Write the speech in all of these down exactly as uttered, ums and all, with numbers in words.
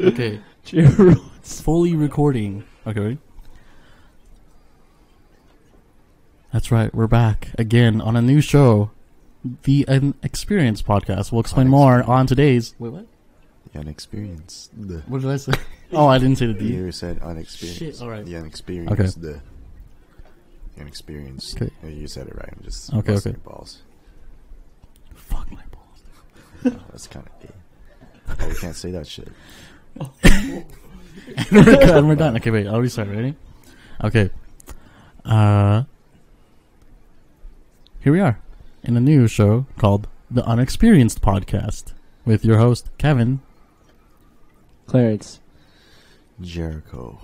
Okay. Cheers. Fully recording. Okay, ready? That's right. We're back again on a new show, the Unexperienced Podcast. We'll explain more on today's. Wait, what? The Unexperienced. The. What did I say? Oh, I didn't say the D. You said unexperienced. Shit, all right. The Unexperienced. Okay. The Unexperienced. Okay. Yeah, you said it right. I'm just Okay, busting okay. your balls. Fuck my balls. Oh, that's kind of gay. Oh, you can't say that shit. And we're done. We're done. Okay, wait. I'll restart. Ready? Okay. Uh, here we are in a new show called the Unexperienced Podcast with your host Kevin. Clarence. Jericho.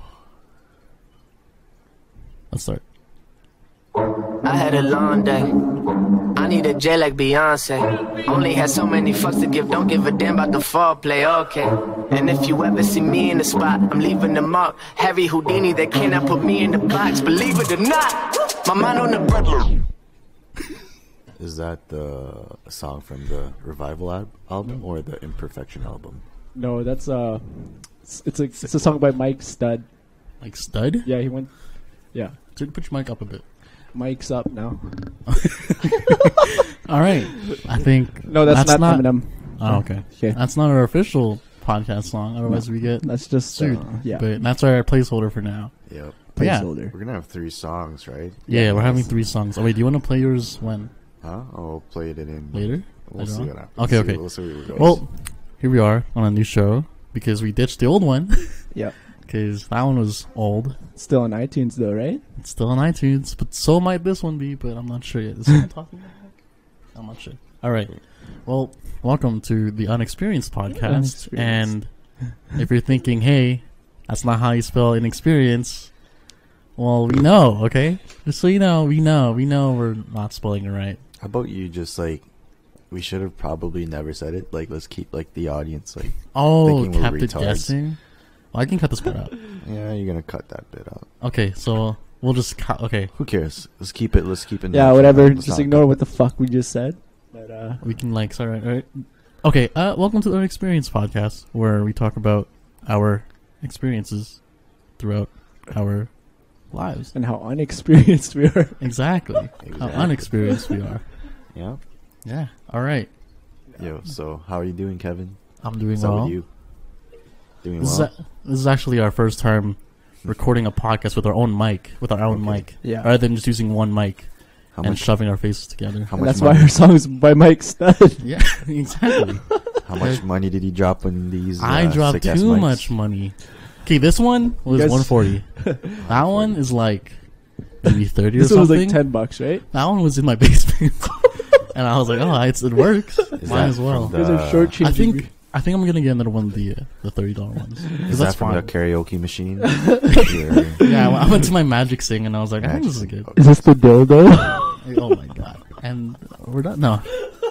Let's start. I had a long day. I need a J like Beyonce. Only had so many fucks to give. Don't give a damn about the fall play. Okay. And if you ever see me in the spot, I'm leaving the mark. Harry Houdini, they cannot put me in the box. Believe it or not, my mind on the bread. Is that the song from the Revival al- album or the Imperfection album? No, that's uh, it's, it's a it's a song by Mike Stud. Like stud? Yeah, he went. Yeah, Dude, put your mic up a bit. Mike's up now. All right. I think. No, that's, That's not, not- Eminem. Oh, okay. Okay, That's not our official podcast song. Otherwise, we get that's just sued. uh, yeah. But that's our placeholder for now. Yep. But yeah. Placeholder. We're gonna have three songs, right? Yeah, we're having three songs. Oh, wait, do you want to play yours when? Huh? Oh, we'll play it in Later? We'll Later see on? what happens. Okay, See- okay. We'll see where it goes. Well, here we are on a new show because we ditched the old one Yeah, because that one was old. still on iTunes though, right? It's still on iTunes, but so might this one be, but I'm not sure yet. Is someone talking about that? I'm not sure. All right. Well, welcome to the Unexperienced Podcast. Unexperienced. And if you're thinking, hey, that's not how you spell inexperience, well, we know, okay? Just so you know, we know. We know we're not spelling it right. How about you just like, we should have probably never said it. Like, let's keep like the audience like, Oh, Thinking we're kept it retards. guessing? Well, I can cut this part out. yeah, you're gonna cut that bit out. Okay, so we'll just cut. Okay, Who cares? Let's keep it. Let's keep it. Yeah, natural. whatever. Let's Just not ignore cut what the fuck we just said. But uh, we can like sorry, all right. Okay, uh, welcome to the Unexperienced Podcast, where we talk about our experiences throughout our lives. and how unexperienced we are. Exactly, how Exactly. unexperienced we are. Yeah. Yeah. All right, Yo, so how are you doing, Kevin? I'm doing What's up well. with you? Doing This, well. is a, this is actually our first time recording a podcast with our own mic, with our own Okay. mic, Yeah, rather than just using one mic How and much? shoving our faces together. How and much? that's why money, our song's by Mike Stud. Yeah, exactly. How much money did you drop on these? Uh, I dropped sick-ass too mics? much money. Okay, this one was Guys- one forty. That one is like maybe thirty or This one was something. like ten bucks, right? That one was in my basement, and I was like, "Oh, it's, it works. Is Might that as well." from You guys are Uh, shortchanging I think me. I think I'm gonna get another one of the uh, the thirty dollar ones. 'Cause Is that's that from fine. the karaoke machine? Your- Yeah, I went to my Magic Sing, and I was like, "I think this is good." Is this the dildo? Oh my god! And we're done. No.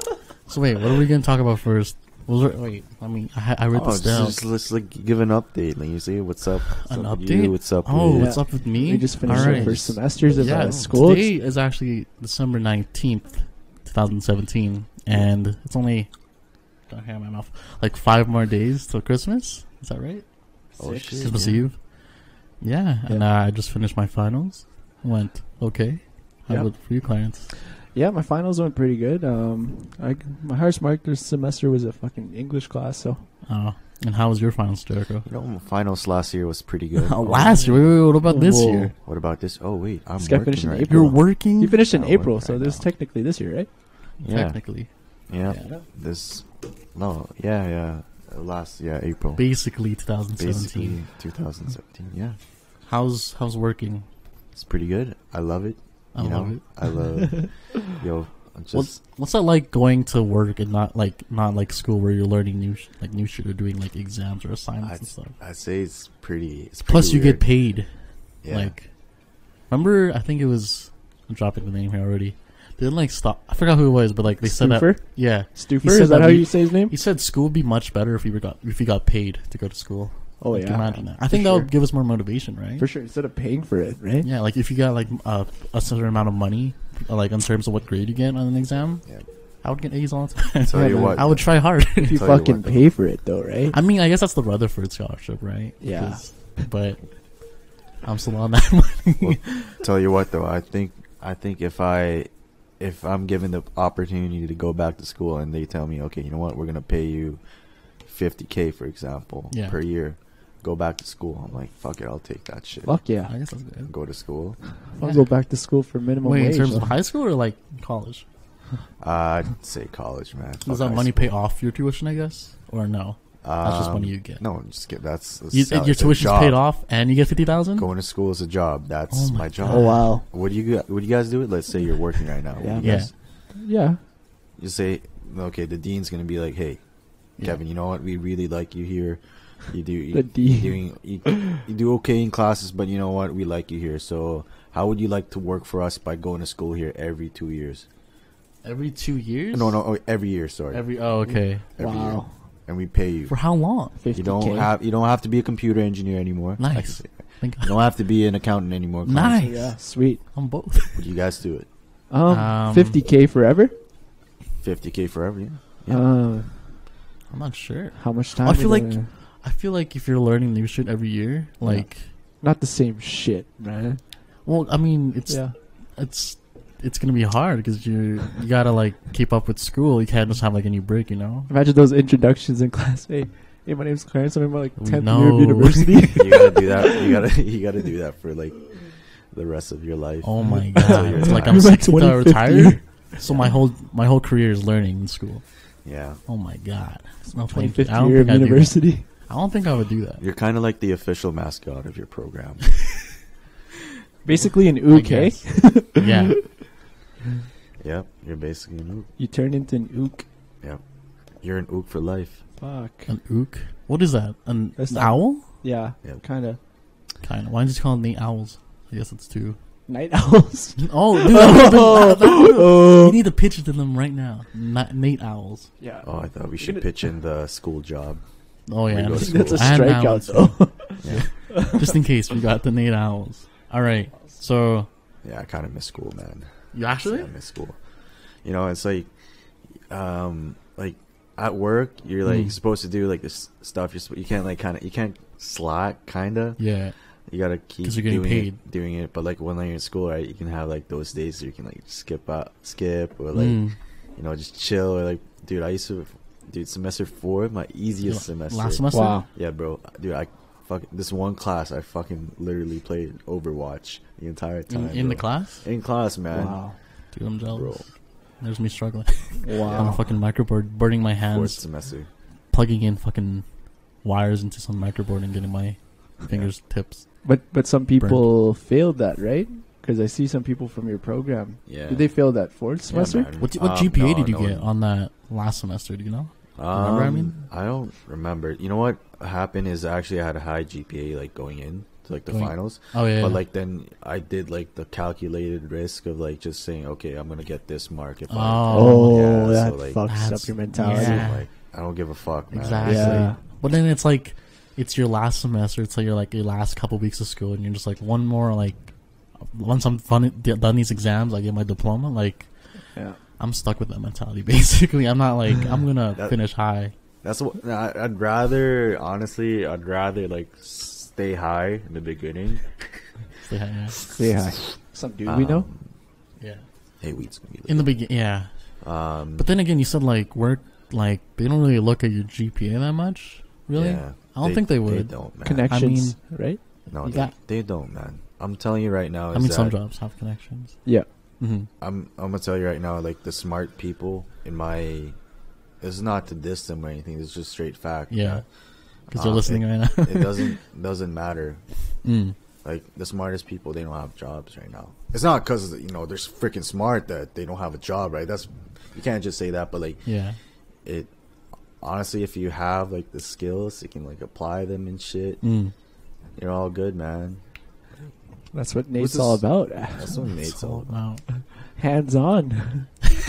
So wait, what are we gonna talk about first? Was there, wait, I mean, I, I wrote Oh, this down. just, let's like give an update. Like you say, what's up? What's An up with update? You? What's up? Oh, with what's up with me? We just finished All our right. first semesters of Yeah, uh, school. today is actually December nineteenth, twenty seventeen, and it's only, got hair in my mouth, like five more days till Christmas. Is that right? Oh, Six. shit. Christmas yeah. Eve. Yeah, and uh, I just finished my finals. Went okay. How Yeah. about for you, Clarence? Yeah, my finals went pretty good. Um, I, my highest mark this semester was a fucking English class. So Oh, and how was your finals, Jericho? You know, my finals last year was pretty good. Oh, last year. Wait, wait, wait, what about this Whoa. year? What about this? Oh wait, I'm This guy working finished in right April. You're now. working. you finished in I April, work so right this now. technically this year, right? Yeah, Technically, yeah. Yeah. This, no, yeah, yeah. Uh, Last, yeah, April. basically twenty seventeen. Basically, twenty seventeen. Yeah, How's how's working? it's pretty good. I love it. I you love know, it. I love. Yo, I'm just. What's what's that like going to work and not like not like school where you're learning new sh- like new shit or doing like exams or assignments I'd, and stuff. I'd say it's pretty. It's pretty Plus, you weird. get paid. Yeah. Like, remember? I think it was. I'm dropping the name here already. They didn't like stop. I forgot who it was, but like they said Stuffer? that. Yeah, Stufer, He said is that that how we- you say his name? he said school would be much better if we were got if we got paid to go to school. Oh Like, yeah, imagine that. I For think that sure. would give us more motivation, right? For sure, instead of paying for it, right? Yeah, like if you got like uh, a certain amount of money, uh, like in terms of what grade you get on an exam, Yeah. I would get A's all the time. Tell you man. what, I would try hard. If you Tell you fucking what, though. pay for it, though, right? I mean, I guess that's the Rutherford scholarship, right? Yeah. 'Cause- But I'm still on that money. tell you what though, I think I think if I if I'm given the opportunity to go back to school and they tell me, okay, you know what, we're gonna pay you fifty K for example Yeah. per year, go back to school. I'm like, fuck it, I'll take that shit. Fuck yeah. I guess that's good. Go to school. I'll go back to school for minimum Wait, wage. in terms of though. high school or like college? I'd say college, man. Fuck Does that high money school. pay off your tuition, I guess? Or no? That's just money Um, you get. No, just get that's, that's You, sal- your it's a tuition's job. paid off and you get fifty thousand? Going to school is a job. That's Oh my my job. Oh, wow. What do you gu- what do you guys do? It. Let's say you're working right now. What do Yeah. you Yeah. guys- Yeah. You say, okay, the dean's gonna be like, hey, Yeah. Kevin, you know what? We really like you here. You do you, The dean. you doing you, you do okay in classes, but you know what? We like you here. So how would you like to work for us by going to school here every two years? Every two years? No, no, oh, every year. Sorry, Every oh okay. Every Wow. year. And we pay you. For how long? fifty You don't K. have you don't have to be a computer engineer anymore. Nice. You don't have to be an accountant anymore. Nice. Yeah, sweet. I'm both. Would you guys do it? Um, Um, fifty K forever? fifty K forever. Yeah. Yeah. Uh, I'm not sure. how much time? I feel would like I- I feel like if you're learning new shit every year, like not the same shit, man. well, I mean, it's Yeah. it's it's gonna be hard because you you gotta like keep up with school. You can't just have like a new break, you know. Imagine those introductions in class. Hey, hey, my name's Clarence. I'm in my like We tenth know. year of university. You gotta do that. You gotta you gotta do that for like the rest of your life. Oh my Until god! you're It's like retired. I'm You're like sixty to twenty-fifth retire. year. So my whole my whole career is learning in school. Yeah. Oh my god! No, thank you. twenty-fifth I don't year of think I'd do that. university. I don't think I would do that. You're kind of like the official mascot of your program. Basically an I ook, eh? guess. Yeah. Yep. You're basically an ook. You turn into an ook. Yep. You're an ook for life. Fuck. An ook. What is that? An, That's an not- owl? Yeah, Yep. kind of. Kind of. Why did you call them the owls? I guess it's two. Night owls. Oh, dude, that, that, that, Oh. you need to pitch it to them right now. Na- Nate owls. Yeah. Oh, I thought we should gonna- pitch in the school job. Oh yeah, We go and to the- That's a and strikeout, owls. though. Yeah. Just in case we got the Nate owls. All right. So Yeah, I kind of miss school, man. you actually? I miss school. You know, it's like, um, like at work, you're like Mm. supposed to do like this stuff. You're sp- you can't like kind of you can't slack, kind of. Yeah. You gotta keep 'Cause you're getting doing paid. it, doing it. But like when you're in school, right, you can have like those days where you can like skip out, skip, or like Mm. you know just chill. Or like, dude, I used to, dude, semester four, my easiest La- semester. Last semester. Wow. Yeah, bro, dude, I fuck this one class. I fucking literally played Overwatch the entire time. In, in the bro. class. In class, man. Wow. Dude, I'm jealous. Bro. There's me struggling. I'm Wow. fucking microboard, burning my Fourth hands, semester. plugging in fucking wires into some microboard and getting my fingers tips. But but some people failed that, right? Because I see some people from your program. Yeah. Did they fail that fourth Yeah, semester? man. What what Um, G P A no, did you no. get on that last semester? Do you know? Um, Remember, I mean? I don't remember. You know what happened is actually I had a high G P A like going in to like the Going- finals, Oh yeah. but like then I did like the calculated risk of like just saying, okay, I'm gonna get this mark if I. Oh. Oh, yeah, that so, like, fucks that's- up your mentality. So, Yeah. like I don't give a fuck, man. Exactly. Yeah. But then it's like, it's your last semester. It's like your like your last couple weeks of school, and you're just like one more like, once I'm fun, done these exams, I get my diploma. Like Yeah. I'm stuck with that mentality. Basically, I'm not like I'm gonna That- finish high. That's what I- I'd rather. Honestly, I'd rather like stay high in the beginning. So, yeah, yeah. Say hi. Some dude we know. Um, Yeah. Hey, weed's gonna be In the beginning, yeah. Um, But then again, you said like work, like they don't really look at your G P A that much. Really? yeah, I don't think they would. They don't, man. Connections, right? No, You they, got- they don't, man. I'm telling you right now. I is mean, some that- jobs have connections. Yeah. Mm-hmm. I'm I'm gonna tell you right now, like the smart people in my, it's not to diss them or anything. It's just straight fact. Yeah. Because Uh, they're listening it- right now. it doesn't doesn't matter. Mm. Like the smartest people, they don't have jobs right now. It's not because you know they're freaking smart that they don't have a job, right? That's you can't just say that. But like Yeah. it, honestly, if you have like the skills, you can like apply them and shit. Mm. You're all good, man. That's what What's Nate's this- all about. That's what Nate's It's all all about. about Hands on.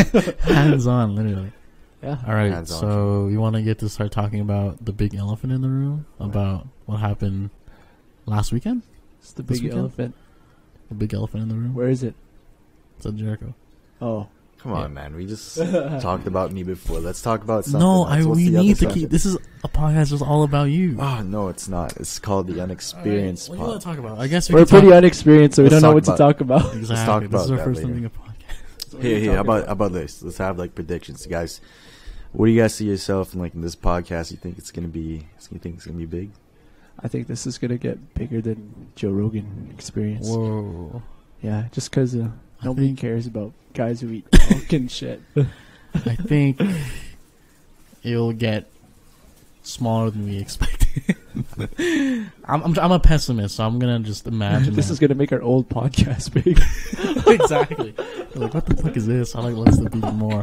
hands on, literally. Yeah. All right, Hands on. so you want to get to start talking about the big elephant in the room, about what happened last weekend? It's the This big weekend? elephant. The big elephant in the room. Where is it? It's at Jericho. Oh. Come Yeah. on, man. We just talked about me before. Let's talk about something. No, else. I What's we the other need to subject? keep. This is a podcast just all about you. Oh no, it's not. It's called the Unexperienced What do you want Pod. to talk about? I guess we We're can talk- pretty unexperienced, so we Let's don't know talk what to about- talk about. Exactly. talk This about is our that first time later. doing a podcast. Here, here. How talking about how about this? Let's have like predictions, guys. What do you guys see yourself in like in this podcast? You think it's gonna be? You think it's gonna be big? I think this is gonna get bigger than Joe Rogan Experience. Whoa. Yeah, just because uh, I nobody think- cares about guys who eat fucking shit. I think it'll get smaller than we expected. I'm, I'm I'm a pessimist, so I'm gonna just imagine This that. is gonna make our old podcast big. exactly. Like, what the fuck is this? I like Let's Dip even more.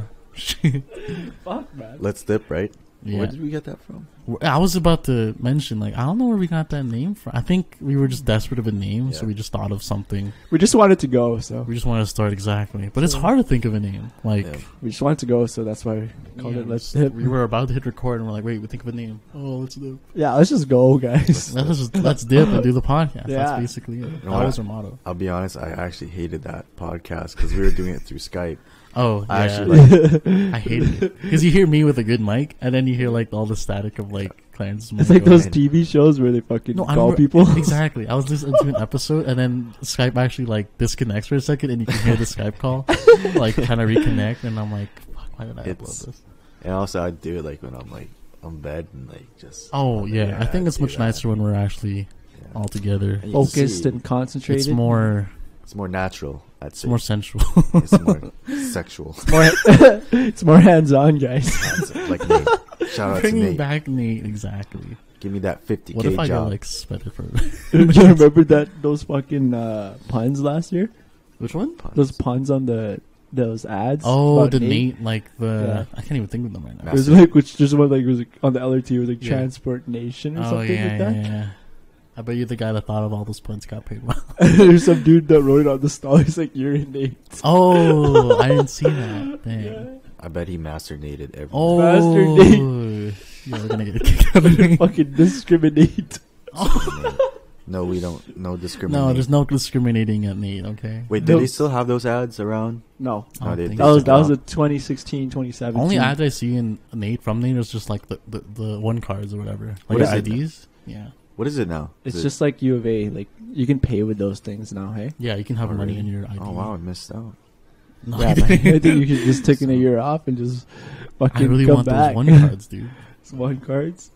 Fuck, man. Let's dip, right? Yeah. Where did we get that from? I was about to mention, like, I don't know where we got that name from. I think we were just desperate of a name, so Yeah. we just thought of something. We just wanted to go, so We just wanted to start exactly. But it's So- hard to think of a name. Like, Yeah. we just wanted to go, so that's why we called yeah, it Let's we Dip. we were about to hit record, and we're like, wait, we think of a name. Oh, let's do. Yeah, let's just go, guys. Let's just let's dip and do the podcast. Yeah. That's basically it. know That what? was our motto. I'll be honest. I actually hated that podcast because we were doing it through Skype. Oh, I yeah. actually like. I hated it because you hear me with a good mic, and then you hear like all the static of like Clarence's mic. It's like going. those T V shows where they fucking No, I call remember- people. Exactly. I was listening to an episode, and then Skype actually like disconnects for a second, and you can hear the Skype call like kind of reconnect, and I'm like, fuck, why did I It's- upload this? And also, I do it like when I'm like on bed and like just. Oh yeah, I think it's do much that. nicer when we're actually Yeah. all together. And you can Focused see and concentrated. It's more, It's more natural. I'd it's say. more sensual. It's more sexual. more, it's more hands-on, guys. Like Nate. Shout out to Bringing Nate. back Nate, exactly. Give me that fifty What k if I job. got like suspended for Do you remember that those fucking uh, puns last year? which one? Puns. Those puns on the those ads. Oh, about the Nate, like the Yeah. I can't even think of them right now. It was like which just one like was like, on the L R T was like Yeah. Transport Nation or Oh something yeah, like yeah, that. yeah. I bet you the guy that thought of all those puns got paid well. There's some dude that wrote it on the stall. He's like, "You're in Nate." Oh, I didn't see that. Dang. I bet he masternated every. Oh, Master Nate. yeah, we're gonna get kicked out of Nate. Fucking discriminate. No, we don't. No No, discrimination. there's no discriminating at Nate. Okay. Wait, do No. they still have those ads around? No, I No, don't they- think they that was so. that was no. a twenty sixteen, twenty seventeen. Only ad I see in Nate from Nate is just like the, the, the one cards or whatever, like What the is I it? Ds. Yeah, What is it now? It's Is it- just like U of A. Like you can pay with those things now. Hey. yeah. You can have Oh, money really? in your I D. Oh wow, I missed out. No, Yeah, I man. I didn't. think you should just take a year off and just fucking I really come want back. those one cards, dude. It's one cards.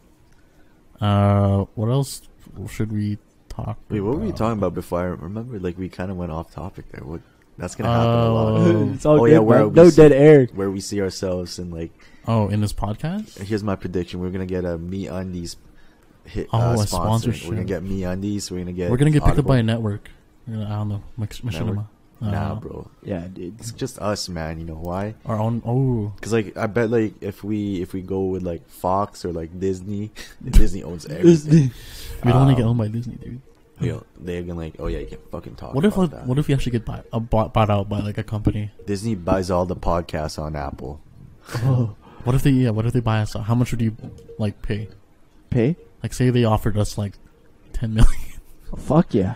Uh, what else should we talk? Wait, what were we about? talking about before? I remember, like we kind of went off topic there. What? That's gonna happen a lot. Oh. It's all Oh, good. yeah, where man. we No see- dead air. Where we see ourselves and like. Oh, in this podcast? Here's my prediction: we're gonna get a Me Undies hit. Oh, uh, a sponsor. sponsorship. We're gonna get Me Undies. We're gonna get. We're gonna get picked up by a Audible. network. We're gonna, I don't know, Mach- Machinima. Network? I don't Nah, know. bro. Yeah, dude. It's just us, man. You know why? Our own. Oh, Because like I bet like if we if we go with like Fox or like Disney, Disney owns everything. we don't want to Um, get owned by Disney, dude. You know, they're gonna like, oh yeah, you can fucking talk. What if about like, that. what if you actually get bought, uh, bought bought out by like a company? Disney buys all the podcasts on Apple? Oh, What if they yeah? What if they buy us out? How much would you like pay? pay? Like say they offered us like ten million, Oh, fuck yeah.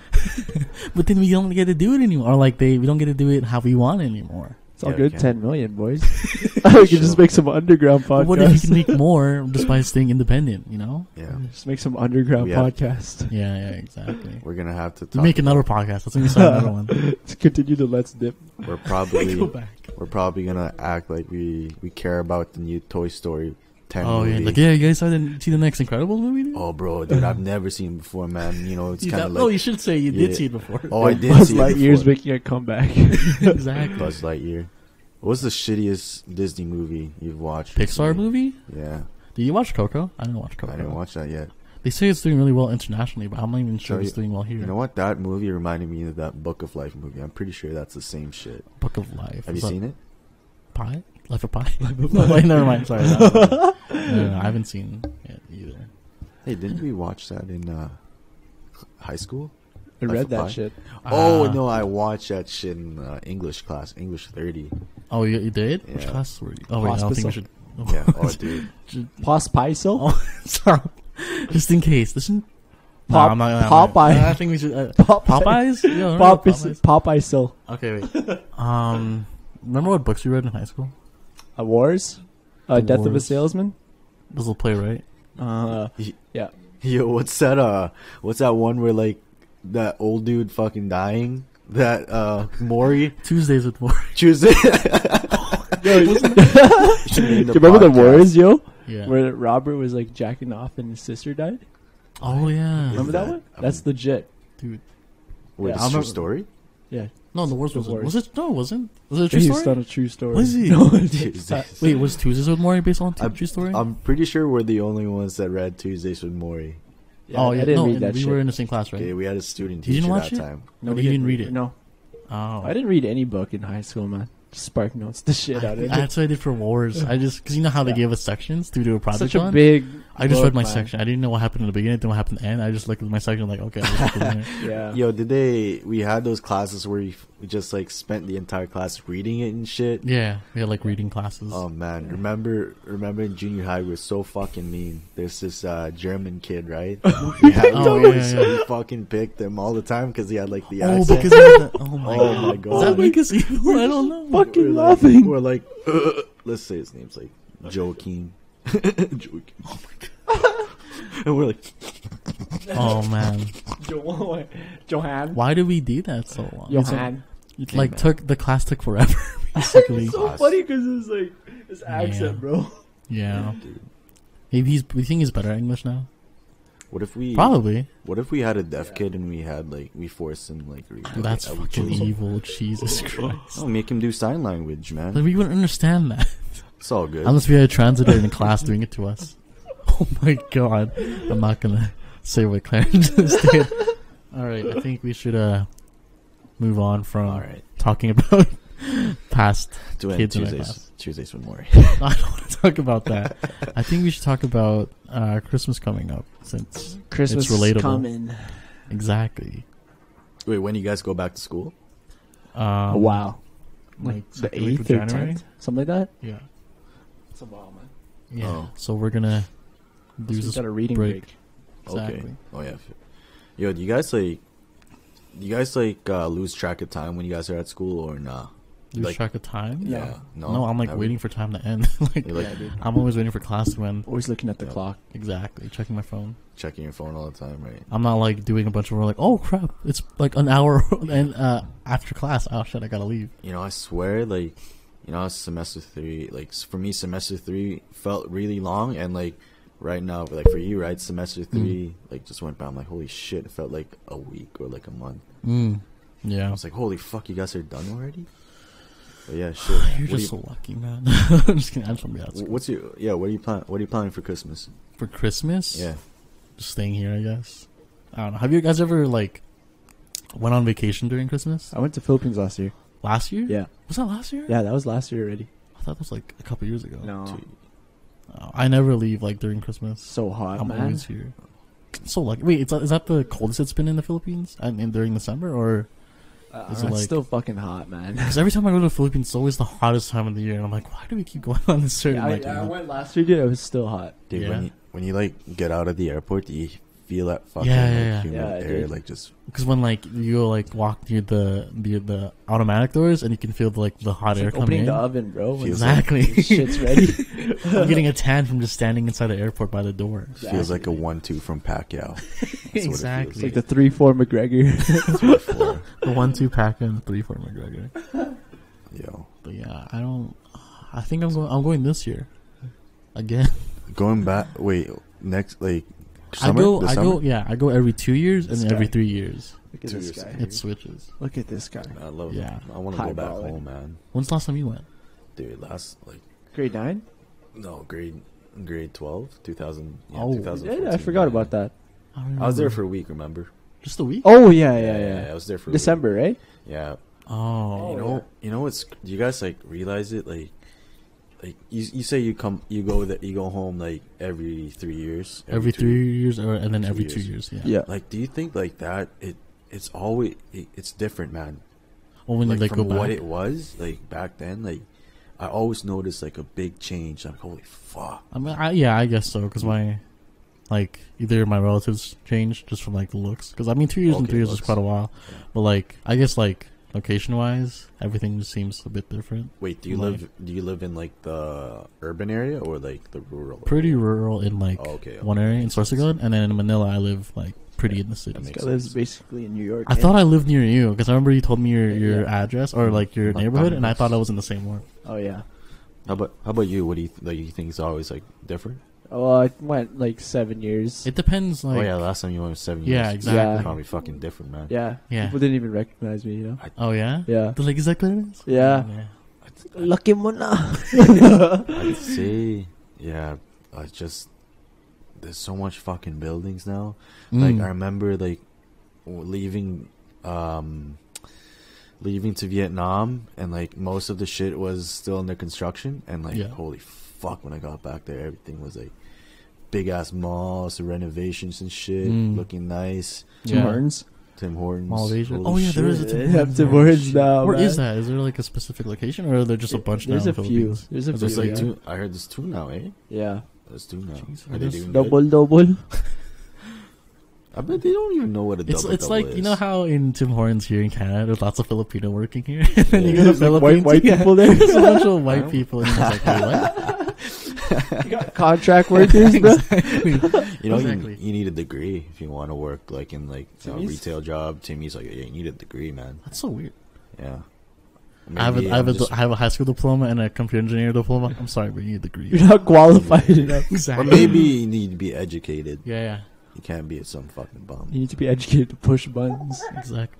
but then we don't get to do it anymore. Or like they we don't get to do it how we want anymore. It's all Yeah, good. we can. Ten million, boys. we can just make some underground But what if you podcasts. can make more just by staying independent? You know? Yeah, Just make some underground Yeah. podcast. Yeah, yeah, exactly. we're gonna have to We talk. make another podcast. Let's make another one. To continue the Let's Dip. We're probably Go back. we're probably gonna act like we we care about the new Toy Story ten Oh movie. yeah, like yeah, you guys saw the, see the next Incredibles movie? Dude? Oh, bro, dude, I've never seen it before, man. You know, it's You kind got- of no, like you should say you Yeah. did see it before. oh, I did Buzz see it Lightyear's before. making a comeback. exactly. Buzz Lightyear. What's the shittiest Disney movie you've watched? Pixar recently? movie? Yeah, Did you watch Coco? I didn't watch Coco. I didn't watch that yet. They say it's doing really well internationally, but I'm not even sure So it's you- doing well here. You know what? That movie reminded me of that Book of Life movie. I'm pretty sure that's the same shit. Book of Life. Have Is you that seen it? Pie? Life of Pi? no, wait, never mind. Sorry. No, no, no, no, I haven't seen it either. Hey, didn't we watch that in uh, high school? I Life read of that Pi? shit. Oh Ah. no, I watched that shit in uh, English class, English thirty. Oh, you, you did? Which Yeah. class were you? Oh, wait, I don't think we should. Yeah. Oh, dude. Post Paiso? Oh, sorry. Just in case. Listen. Pop- nah, I'm not, I'm not- Popeye. I think we should. Uh, Popeye. Popeyes? Yeah, all right, Pop Popeyes. Popeye still. Okay, wait. Um, remember what books you read in high school? Uh, Wars, uh, The Death of a Wars. Salesman. Was the playwright? Uh, yeah. Yo, what's that? Uh, what's that one where like that old dude fucking dying? That uh, Maury Tuesdays with Maury. Tuesday. Yo, do you remember the Wars, yo? Yeah. Where Robert was like jacking off and his sister died. Oh yeah. Remember that, that- one? I That's mean- legit. Dude. Wait, Yeah, this I is your remember- story? Yeah. No, the Wars The was Wars. Was it? No, it wasn't. Was it a true It's story? not a true story. Was it? No, Tuesdays. Wait, was Tuesdays with Maury based on a I'm- true story? I'm pretty sure we're the only ones that read Tuesdays with Maury. yeah, oh yeah, I didn't no, read and that we shit. were in the same class, right? Okay, we had a student You didn't teacher watch that it? time. No, You we didn't read it? No, Oh, I didn't read any book in high school, man. Just Spark Notes the shit out of it. That's what I did for Wars. I just because you know how they Yeah. gave us sections to do a project Such a on. big. I just book, read my man. section. I didn't know what happened in the beginning. Didn't know what happened at the end. I just looked at my section like, okay, I'll just look in there. Yeah. Yo, did they? We had those classes where we, we just like spent the entire class reading it and shit. Yeah, we had like reading classes. Oh man, remember remember in junior high we were so fucking mean. There's this uh, German kid, right? We had Oh, we, yeah, yeah. we fucking picked him all the time because he had like the oh, accent. because of the, oh my Oh god, my does God. that make us evil? I don't know. Fucking We're like- laughing. We're like, uh, let's say his name's like Joaquin. Joaquin. Oh my god. And we're like, Oh man, Jo- Johan. why did we do that so long? It's like, Johan. it Hey, like man. took the class took forever, basically. So funny because it's like his accent, Yeah. bro. Yeah, dude, maybe he's. We think he's better at English now. what if we? Probably. What if we had a deaf kid and we had like we forced him like read? like, That's a fucking weekly- evil. Jesus Christ. Oh, make him do sign language, man. Like we wouldn't understand that It's all good. unless we had a translator in class doing it to us. Oh my god! I'm not gonna say what Clarence just did. All right, I think we should uh move on from all right. talking about past. To end Kids in my Tuesdays, class. Tuesdays with Maury. I don't want to talk about that. I think we should talk about uh, Christmas coming up since Christmas It's relatable. coming. exactly. Wait, when you guys go back to school? Um, Oh, wow. like The second week of eighth or January? tenth, something like that. Yeah, It's a while, man. yeah. Oh. So we're gonna do We this got a reading break. break. Exactly. Okay. Oh yeah. Yo, do you guys like? Do you guys like uh, lose track of time when you guys are at school or nah? Lose Like- track of time. Yeah. No. No, I'm like never. waiting for time to end. like, You're like Yeah, dude. I'm always waiting for class to end. Always looking at the Yeah. clock. Exactly. Checking my phone. checking your phone all the time, right? I'm not like doing a bunch of work. Like, oh crap, it's like an hour and uh, after class. Oh shit, I gotta leave. You know, I swear, like, you know, semester three, like s- for me, semester three felt really long, and like right now, like for you, right, semester three, like just went by. I'm like, holy shit, it felt like a week or like a month. Mm. I Yeah. was like, holy fuck, you guys are done already? But yeah, shit. You're What do just you- so lucky, man. I'm just kidding. I'm from yeah, wh- What's your yeah? What are you plan? What are you planning for Christmas? for Christmas. Yeah, Just staying here, I guess. I don't know. Have you guys ever like went on vacation during Christmas? I went to Philippines last year. Last year? Yeah. Was that last year? Yeah, that was last year already. I thought that was like a couple years ago. No. Two- Oh, I never leave like during Christmas. So hot, I'm man. always here. So lucky. Wait, it's, is that the coldest it's been in the Philippines and, and during December, or Uh, Is it it's like- still fucking hot, man. because every time I go to the Philippines, it's always the hottest time of the year, and I'm like, why do we keep going on this certain Yeah, I, like? I month? went last year, dude. It was still hot. Dude, Yeah. when you when you like get out of the airport, do you feel that fucking Yeah, like, yeah, yeah. humid Yeah, I air, did. like just Because when like you go like walk near the the the automatic doors, and you can feel like the hot It's air like coming opening in. the oven, bro. when Feels Exactly. shit's ready. I'm getting a tan from just standing inside the airport by the door. feels like a one-two from Pacquiao. That's Exactly. It's like the three four McGregor. What it feels like. The one two pack and three for McGregor. Yo, But yeah, I don't. I think I'm going. I'm going this year again. going back. Wait, next like I summer. go. The I summer? go. Yeah, I go every two years and This then every guy. three years. Look at Two this years guy. ago. It switches. Look at this guy. I love. Yeah. it. I want to High go back baller. home, man. When's the last time you went? Dude, last like Grade nine? no grade grade twelve, two thousand. Yeah, Oh. two thousand Yeah, I forgot about that. I, don't I was there remember. for a week. Remember? just a week. Oh yeah, yeah, yeah. I was there for a December, right? Week. Yeah. Oh, you know, you know what's? Do you guys like realize it? Like, like you, you say you come, you go that you go home like every three years. every two- three years, or and then two every years. two years. Yeah. Yeah. Like, do you think like that? It it's always it, it's different, man. Or when like, you like from go back. what it was like back then, like I always noticed like a big change. Like, holy fuck. I mean, I, yeah, I guess so. Because my, like, either my relatives changed just from like the looks. Because I mean, two years and Okay, three years is looks. quite a while. Yeah. But like, I guess like location wise, everything just seems a bit different. Wait, do you Like- live? Do you live in like the urban area or like the rural? Pretty area? rural in like Oh, okay, one okay. area in Sorsogon, and then in Manila I live like pretty in the That city. This makes guy lives sense. basically in New York. I man. thought I lived near you because I remember you told me your, your Yeah. address or like your Not neighborhood, and I Bangladesh. thought I was in the same one. Oh yeah. How about how about you? What do you th- like? You think it's always like different? Oh, I went like seven years. It depends. Like oh yeah, last time you went was seven Yeah, years. exactly. Yeah. Probably fucking different, man. Yeah. Yeah. People didn't even recognize me. You know. oh yeah, Yeah. They're like, is that Clarence? Yeah. yeah. Lucky mo na. I'd say, yeah, uh, it's just there's so much fucking buildings now. Like Mm. I remember, like w- leaving, um, leaving to Vietnam, and like most of the shit was still under construction, and like Yeah. holy fuck, when I got back there, everything was like big ass malls, renovations and shit, Mm. looking nice. Tim Yeah. Hortons. Tim Hortons. Mall of Asia. holy Oh, yeah, there is a shit. Tim They Hortons have Tim now. Hortons now. Where man. is that? Is there like a specific location, or are there just a bunch There's now? a in the few. Philippines? There's a Is few. There's like yeah. two. I heard there's two now, eh? Yeah. There's two now. Jeez, Are I they just- doing Double good? double. I bet they don't even know what a It's double it's double like is. you know how in Tim Hortons here in Canada, there's lots of Filipino working here, and then you Yeah. go to There's, like, Philippines, white- white yeah, people there. There's a bunch of white people, and it's like, wait, what? You got contract workers, bro. Exactly. You know, Exactly. you, you need a degree if you want to work like in like a Timmy's? retail job. Timmy's like, yeah, you need a degree, man. That's so weird. Yeah. I have Maybe a, I have I'm a, just- I have a high school diploma and a computer engineer diploma. I'm sorry, but you need a degree. You're not qualified enough. or Exactly. maybe you need to be educated. Yeah, yeah, You can't be some fucking bum. You need to be educated to push buttons. exactly.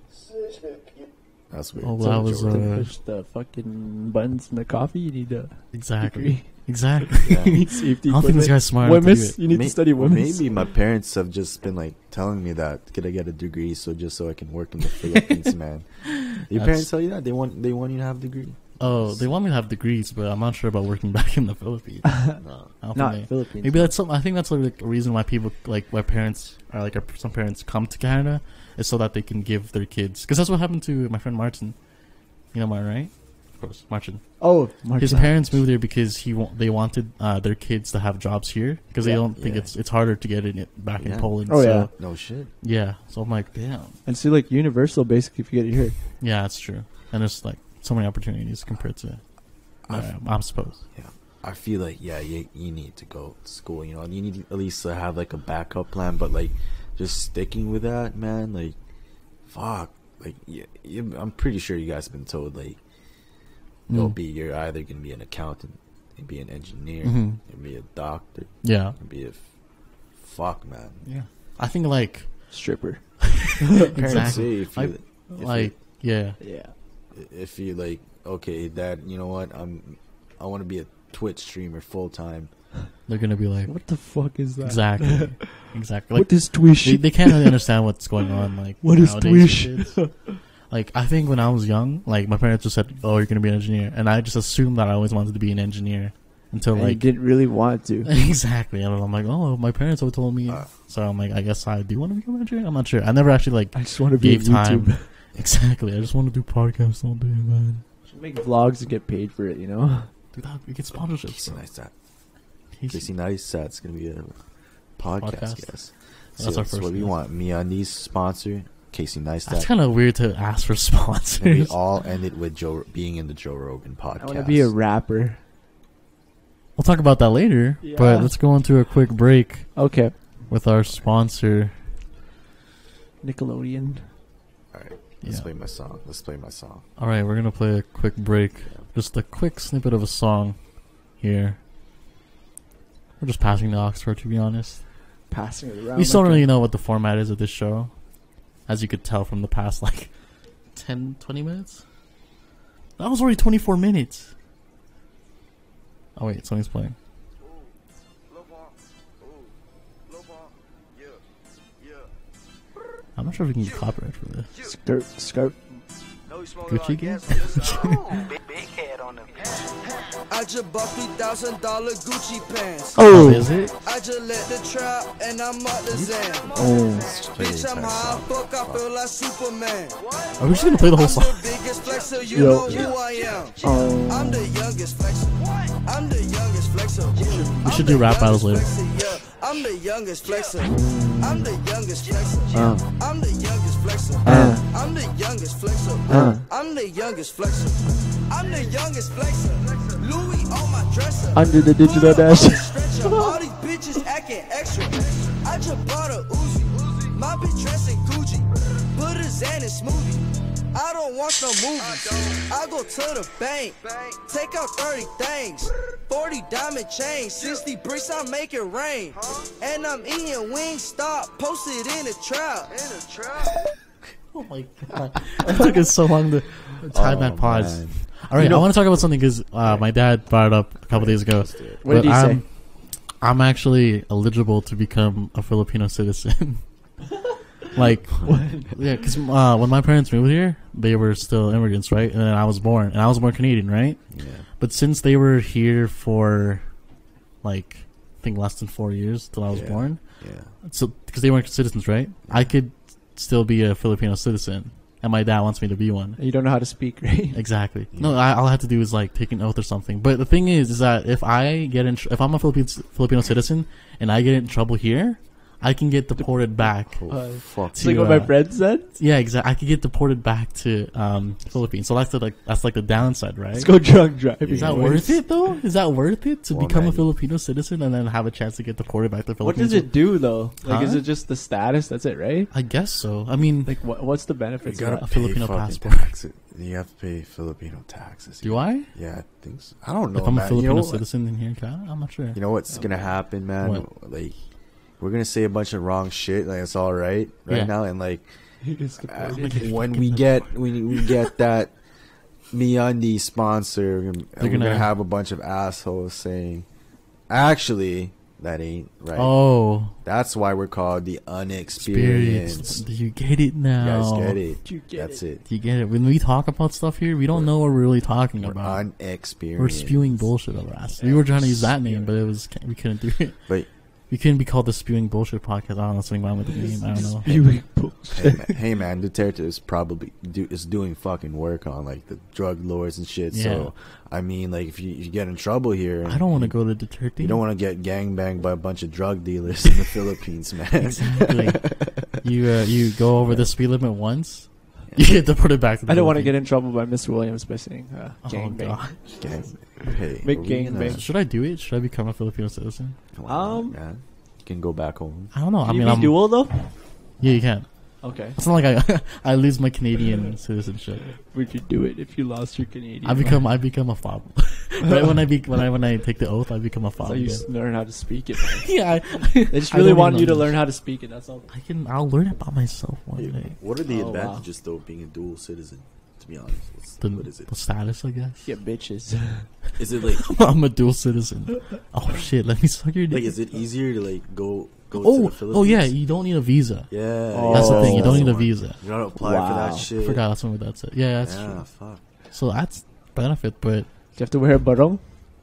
That's weird. Oh, It's that a was, joke. to uh, push the fucking buttons in the coffee, you need a Exactly. degree. Exactly. Yeah. You need safety I don't think this equipment. guy's smart enough to do Women's, it. you need May- to study well, women's. Maybe my parents have just been like telling me that could I get a degree so just so I can work in the Philippines, man. Your That's- parents tell you that they want they want you to have a degree? Oh, they want me to have degrees, but I'm not sure about working back in the Philippines. No. I don't Not think they- Philippines. Maybe that's some. I think that's like a reason why people like why parents are like some parents come to Canada is so that they can give their kids because that's what happened to my friend Martin. You know Martin, right? Of course, Martin. Oh, Martin. His parents moved there because he wa- they wanted uh, their kids to have jobs here because they Yeah. don't think Yeah. it's it's harder to get it back Yeah. in Poland. Oh, so, yeah. No shit. yeah. So I'm like, damn. And see, like Universal, basically, if you get it here. Yeah, that's true. And there's like so many opportunities compared to I uh, I'm supposed. I feel like yeah, you you need to go to school. You know, you need at least to have like a backup plan. But like, just sticking with that, man. Like, fuck. Like, yeah, you, I'm pretty sure you guys have been told like, you'll Mm. be you're either gonna be an accountant, you be an engineer, Mhm. you be a doctor, Yeah. you be a f- fuck man. Yeah. I think like Stripper. Parents exactly. say if you I- if Like yeah. Yeah. you, if you like, okay, Dad, you know what? I'm I want to be a Twitch streamer full time. They're gonna be like What the fuck is that? exactly, exactly. Like What is Twish? they, they can't really understand what's going on. Like What is nowadays with Twish? kids. Like I think when I was young, like my parents just said, "Oh, you're gonna be an engineer," and I just assumed that I always wanted to be an engineer until And you like didn't really want to. exactly. And I'm like, "Oh, my parents have told me," Uh. so I'm like, "I guess I do want to become an engineer." I'm not sure. I never actually like I just want to be on gave time. YouTube. Exactly. I just want to do podcasts all day, man. Should make vlogs and get paid for it, you know? Dude, that, we get sponsorships. Casey bro. Neistat. Casey- Casey Neistat's gonna be a podcast, Podcast. guest. That's So our that's first what we guest. want. MeUndies sponsor Casey That's Neistat. kind of weird to ask for And we sponsors. all ended with Joe being in the Joe Rogan podcast. I want to be a rapper. We'll talk about that later, Yeah. but let's go into a quick break Okay. with our sponsor. Nickelodeon. All right, let's Yeah. play my song. Let's play my song. All right, we're gonna play a quick break. Just a quick snippet of a song here. We're just passing the Oxford, to be honest. Passing it around. We still like don't a- really know what the format is of this show, as you could tell from the past like ten, twenty minutes. That was already twenty-four minutes. Oh wait, something's playing. I'm not sure if we can get copyright for this. Skirt, skirt. Gucci gang? I just bought three thousand dollar Gucci pants. Oh, Oh. is it? I just let the trap and I'm out the Zan. Oh. Play the Bitch, I'm entire high, song. fuck, I feel like Superman. Are we just gonna play the whole I'm song? the biggest flexer, you Yo. know who I am. Oh. I'm the youngest flexer. I'm the youngest flexer. We should do rap battles later. Yeah, I'm the youngest flexer. I'm the youngest flexer. Uh. I'm the youngest flexer. Uh. I'm the youngest flexer. Uh. I'm the youngest flexer. I'm the youngest flexer. Louis on my dresser. Under the digital dash. All these bitches acting extra. I just bought a Uzi. My bitch dressing Gucci. Put a Xan in smoothie. I don't want no movies. I go to the bank. Take out thirty things. forty diamond chains. sixty bricks, I make it rain. And I'm eating Wingstop. Posted in a trap. Oh my god. It took us so long to time Oh, that pause. man. All right, You know- I want to talk about something because uh, my dad brought it up a couple days ago. What did But he I'm, say? I'm actually eligible to become a Filipino citizen. Like, yeah, because uh, when my parents moved here, they were still immigrants, right? And then I was born, and I was born Canadian, right? Yeah. But since they were here for, like, I think less than four years till I was Yeah. born, Yeah. so because they weren't citizens, right? I could still be a Filipino citizen, and my dad wants me to be one. You don't know how to speak, right? Exactly. No, I, all I have to do is like take an oath or something. But the thing is, is that if I get in, tr- if I'm a Filipino Filipino citizen and I get in trouble here, I can get deported back. Oh, Uh, fuck. It's like to, what my uh, friend said. Yeah, exactly. I could get deported back to um, Philippines. So that's the, like that's like the downside, right? Let's go drunk driving. Is that boys. worth it though? Is that worth it to Well, become a man. Filipino citizen and then have a chance to get deported back to the What Philippines? does it do though? Like, is Huh? it just the status? That's it, right? I guess so. I mean, Like, what? What's the You benefits? gotta of a that? pay Filipino fucking passport. taxes. You have to pay Filipino taxes. do I? Yeah, I think so. I don't know, If I'm man. a Filipino you know, what- citizen in here in Canada, I'm not sure. You know what's gonna happen, man? What? Like, we're gonna say a bunch of wrong shit. Like, it's all right right Yeah. now, and like You just uh, deported. when we get when we get that MeUndies sponsor, we're gonna, we're gonna- gonna have a bunch of assholes saying, "Actually, that ain't right." Oh, That's why we're called the unexperienced. experience. Do you get it You now? guys get it? You get That's it. it. Do you get it? When we talk about stuff here, we don't know what we're really talking We're about. unexperienced. We're spewing bullshit over us. We were trying to use that name, but it was we couldn't do it. But We couldn't be called the Spewing Bullshit Podcast. I don't know something wrong with the name. I don't know. You hey, man, hey man, Duterte is probably do, is doing fucking work on like the drug lords and shit. So I mean, like if you, you get in trouble here, I don't want to you, go to Duterte. You don't want to get gangbanged by a bunch of drug dealers in the Philippines, man. Exactly. you uh, you go over the speed limit once, you get deported back to the I don't want to Philippines. get in trouble by Mister Williams by saying uh, Oh, gangbang. God. Gang, hey, Big are we gangbang. gonna- So should I do it? Should I become a Filipino citizen? Why not, Um, man, you can go back home. I don't know. I Can you mean, be I'm, dual though? yeah, you can. Okay. It's not like I I lose my Canadian citizenship. Would you do it if you lost your Canadian? I become I become a fob. Right when I be when I when I take the oath, I become a fob. So you again. s- learn how to speak it. Man. Yeah, I, They just I really don't want even you to know. learn how to speak it. That's all. I can. I'll learn about myself one day. What are the Oh, wow. advantages though of being a dual citizen? To be honest, What's, The, what is it? the status, I guess. Get bitches. Is it like I'm a dual citizen. Oh shit! Let me suck your dick. like is it easier to like go go to oh, the Philippines? oh yeah. You don't need a visa. Yeah, Oh, That's the thing. You that's don't need the a one. visa. You gotta apply for Wow. that shit. I forgot that's what that's it. Yeah, that's yeah, true. fuck. So that's benefit, but Do you have to wear a barong?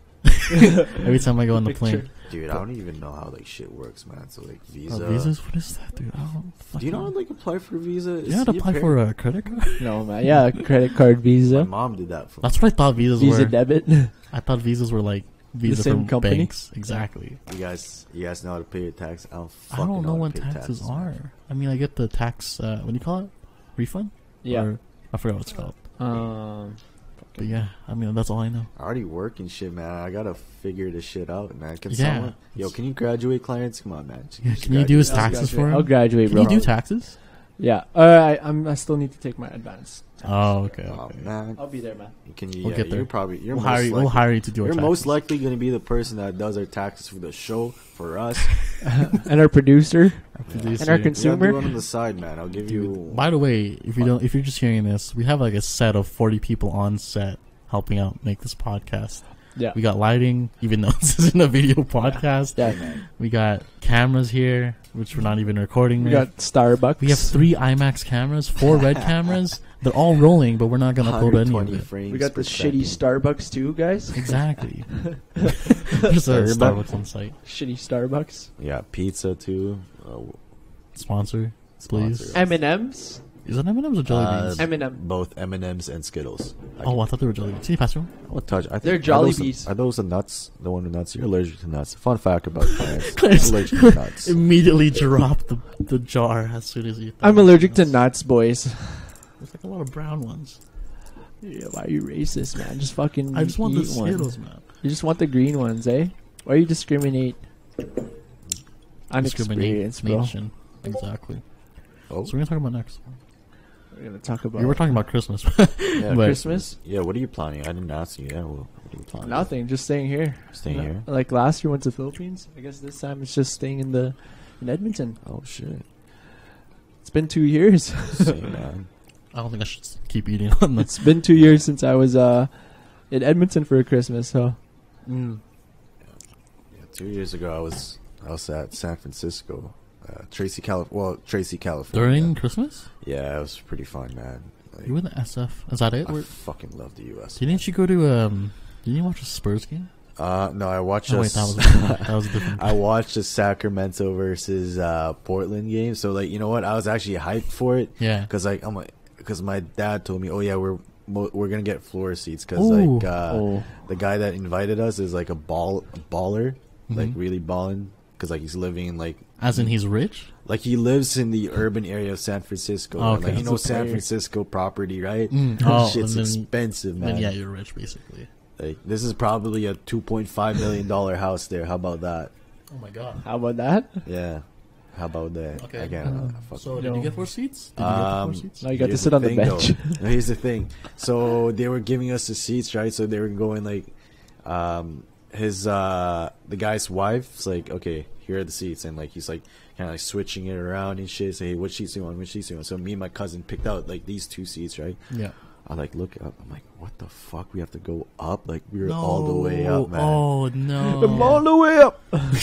every time I go on the Picture. plane, Dude, I don't even know how like shit works, man. So like oh, visa. visas. What is that, dude? I don't. Do you know how fucking- to like apply for a visa? You have to apply for a credit card. No, man. Yeah, credit card, My Visa, mom did that for me. That's what I thought visas Visa were. debit. I thought visas were like visa same from company? banks. Exactly. You guys, you guys know how to pay your tax. I don't. I Fucking don't know how what to pay taxes taxes, are. man. I mean, I get the tax. Uh, what do you call it? Refund? Yeah. Or, I forgot what it's called. Um. But yeah, I mean that's all I know. I already work and shit, man. I gotta figure this shit out, man. Can Yeah. someone? Yo, can you graduate, Clarence? Come on, man. Yeah, can you do his I'll taxes graduate. for I'll him? graduate, Can bro. you do taxes? Yeah. Uh, I, I'm. I still need to take my advance. Oh, okay. Oh okay. man, I'll be there, man. can you? We'll yeah, get there. You're probably. You're We'll most hire you. We'll likely- hire you to do our You're taxes. most likely gonna be the person that does our taxes for the show for us. And our producer. Producer. And our You consumer. gotta do one on the side, man. I'll give you. By the way, if you don't, if you're just hearing this, we have like a set of forty people on set helping out make this podcast. Yeah. We got lighting, even though this isn't a video podcast. Yeah. We got cameras here, which we're not even recording We with. got Starbucks. We have three IMAX cameras, four red cameras. They're all rolling, but we're not gonna upload any of one hundred twenty it. frames. We got per the shitty second. Starbucks too, guys. Exactly. There's a Starbucks. Starbucks on site. Shitty Starbucks. Yeah, pizza too. Uh, Sponsor, please. sponsor. M and M's. Is that M and M's or Jelly Uh, Beans? M and M. Both M and M's and Skittles. I Oh, I thought they were Jelly Beans. Can you pass me one? I'll touch. I think, They're are Jolly those the- Bees. Are those the nuts? The one with nuts? You're allergic to nuts. Fun fact about Clarence. Clarence. I'm allergic to nuts. Immediately drop the the jar as soon as you. I'm allergic to nuts, boys. There's like a lot of brown ones. Yeah, why are you racist, man? Just fucking I just want the eat one. Skittles, man. You just want the green ones, eh? Why you discriminate? Unexperienced, bro. Discrimination. Exactly. Oh, So we're gonna talk about next. We're gonna talk about We were talking about Christmas. yeah, but- Christmas. Yeah, what are you planning? I didn't ask you. Yeah, well, what are you planning? Nothing, just staying here. Staying No- here. Like last year, went to Philippines. I guess this time it's just staying in the in Edmonton. Oh shit. It's been two years. Same, man. I don't think I should keep eating on this. It's been two years since I was uh in Edmonton for Christmas. So Mm. Yeah, two years ago, I was I was at San Francisco, uh, Tracy, Calif. Well, Tracy, California. During Christmas? Yeah, it was pretty fun, man. Like, You were in the S F. Is that it? I Or- fucking love the U S. Didn't you go to um? Didn't you watch a Spurs game? Uh, no, I watched. Oh a wait, that was s- that was a different. I watched the Sacramento versus uh, Portland game. So like, you know what? I was actually hyped for it Yeah. because like I'm like because my dad told me, oh yeah, we're mo- we're gonna get floor seats because Ooh. like uh, oh, the guy that invited us is like a ball a baller, like Mhm. really balling because like he's living in like As in, he's rich. like he lives in the urban area of San Francisco. Oh, And, okay. like you know That's a San player. Francisco property, right? Mm. Oh, Shit's and then- expensive, man. Then yeah, you're rich basically. Like this is probably a two point five million dollar house there. How about that? Oh my god. how about that? Yeah. How about that? Okay. Again, Um, uh, fuck. So You did know. you get four seats? Did you get Um, the four seats? Now you got to Here's sit on the thing, bench. though. Here's the thing. So they were giving us the seats, right? So they were going like, um, his uh, the guy's wife's like, okay, here are the seats, and like he's like kind of like switching it around and shit. Say, hey, what seats do you want? Which seats do you want? So me and my cousin picked out like these two seats, right? Yeah. I like look up. I'm like, what the fuck? We have to go up. Like we were all the way up, man. Oh no. I'm all the way up.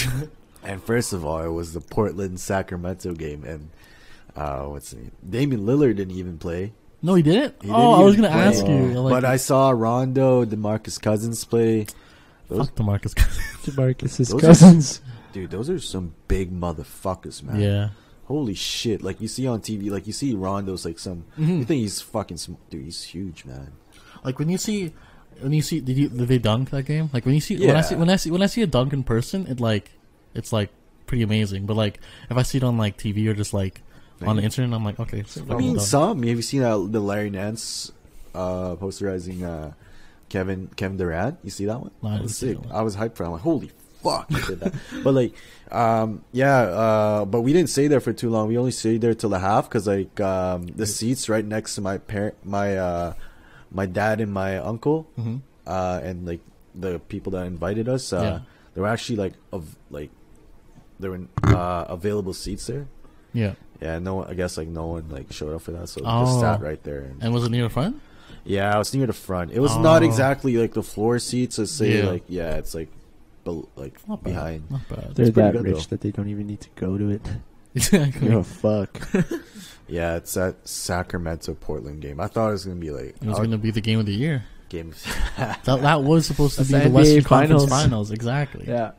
And first of all, it was the Portland Sacramento game, and uh, what's the name? Damian Lillard didn't even play. No, he didn't. He oh, didn't I was even gonna play. ask you. I'm like, But I saw Rondo, DeMarcus Cousins play. Those, fuck Demarcus Cousins. DeMarcus' Those are- cousins. dude, those are some big motherfuckers, man. Yeah. Holy shit! Like you see on T V, like you see Rondo's like some. Mhm. You think he's fucking sm- dude? He's huge, man. Like when you see, when you see, did you did they dunk that game? Like when you see, when I Yeah. see, when I see, when I see a dunk in person, it like, it's like pretty amazing. But like if I see it on like T V or just like on the internet, I'm like, okay. It's a I fucking mean, dunk. some. Have you seen uh, the Larry Nance uh, posterizing uh, Kevin Kevin Durant? You see that one? No, I That didn't was see sick. that one. I was hyped for it. I'm like, holy fuck, he did that. But like, um, yeah, uh, but we didn't stay there for too long. We only stayed there till the half because like um, the seats right next to my parent, my uh, my dad and my uncle, Mhm. uh, and like the people that invited us. Uh, Yeah. There were actually like of like there were uh, available seats there. Yeah. Yeah, no one, I guess like no one like showed up for that, so we Oh. just sat right there. And, And was it near the front? yeah, I was near the front. It was not Oh. exactly like the floor seats. Let's say Yeah. like yeah, it's like bel- like Not bad. behind. Not bad. They're pretty that good, rich though. that they don't even need to go to it. Exactly. Give a fuck. Yeah, it's that Sacramento Portland game. I thought it was gonna be like It was our going to be the game of the year. game. That, that was supposed to That's be the the N B A Western Conference Finals. Finals. Exactly. Yeah.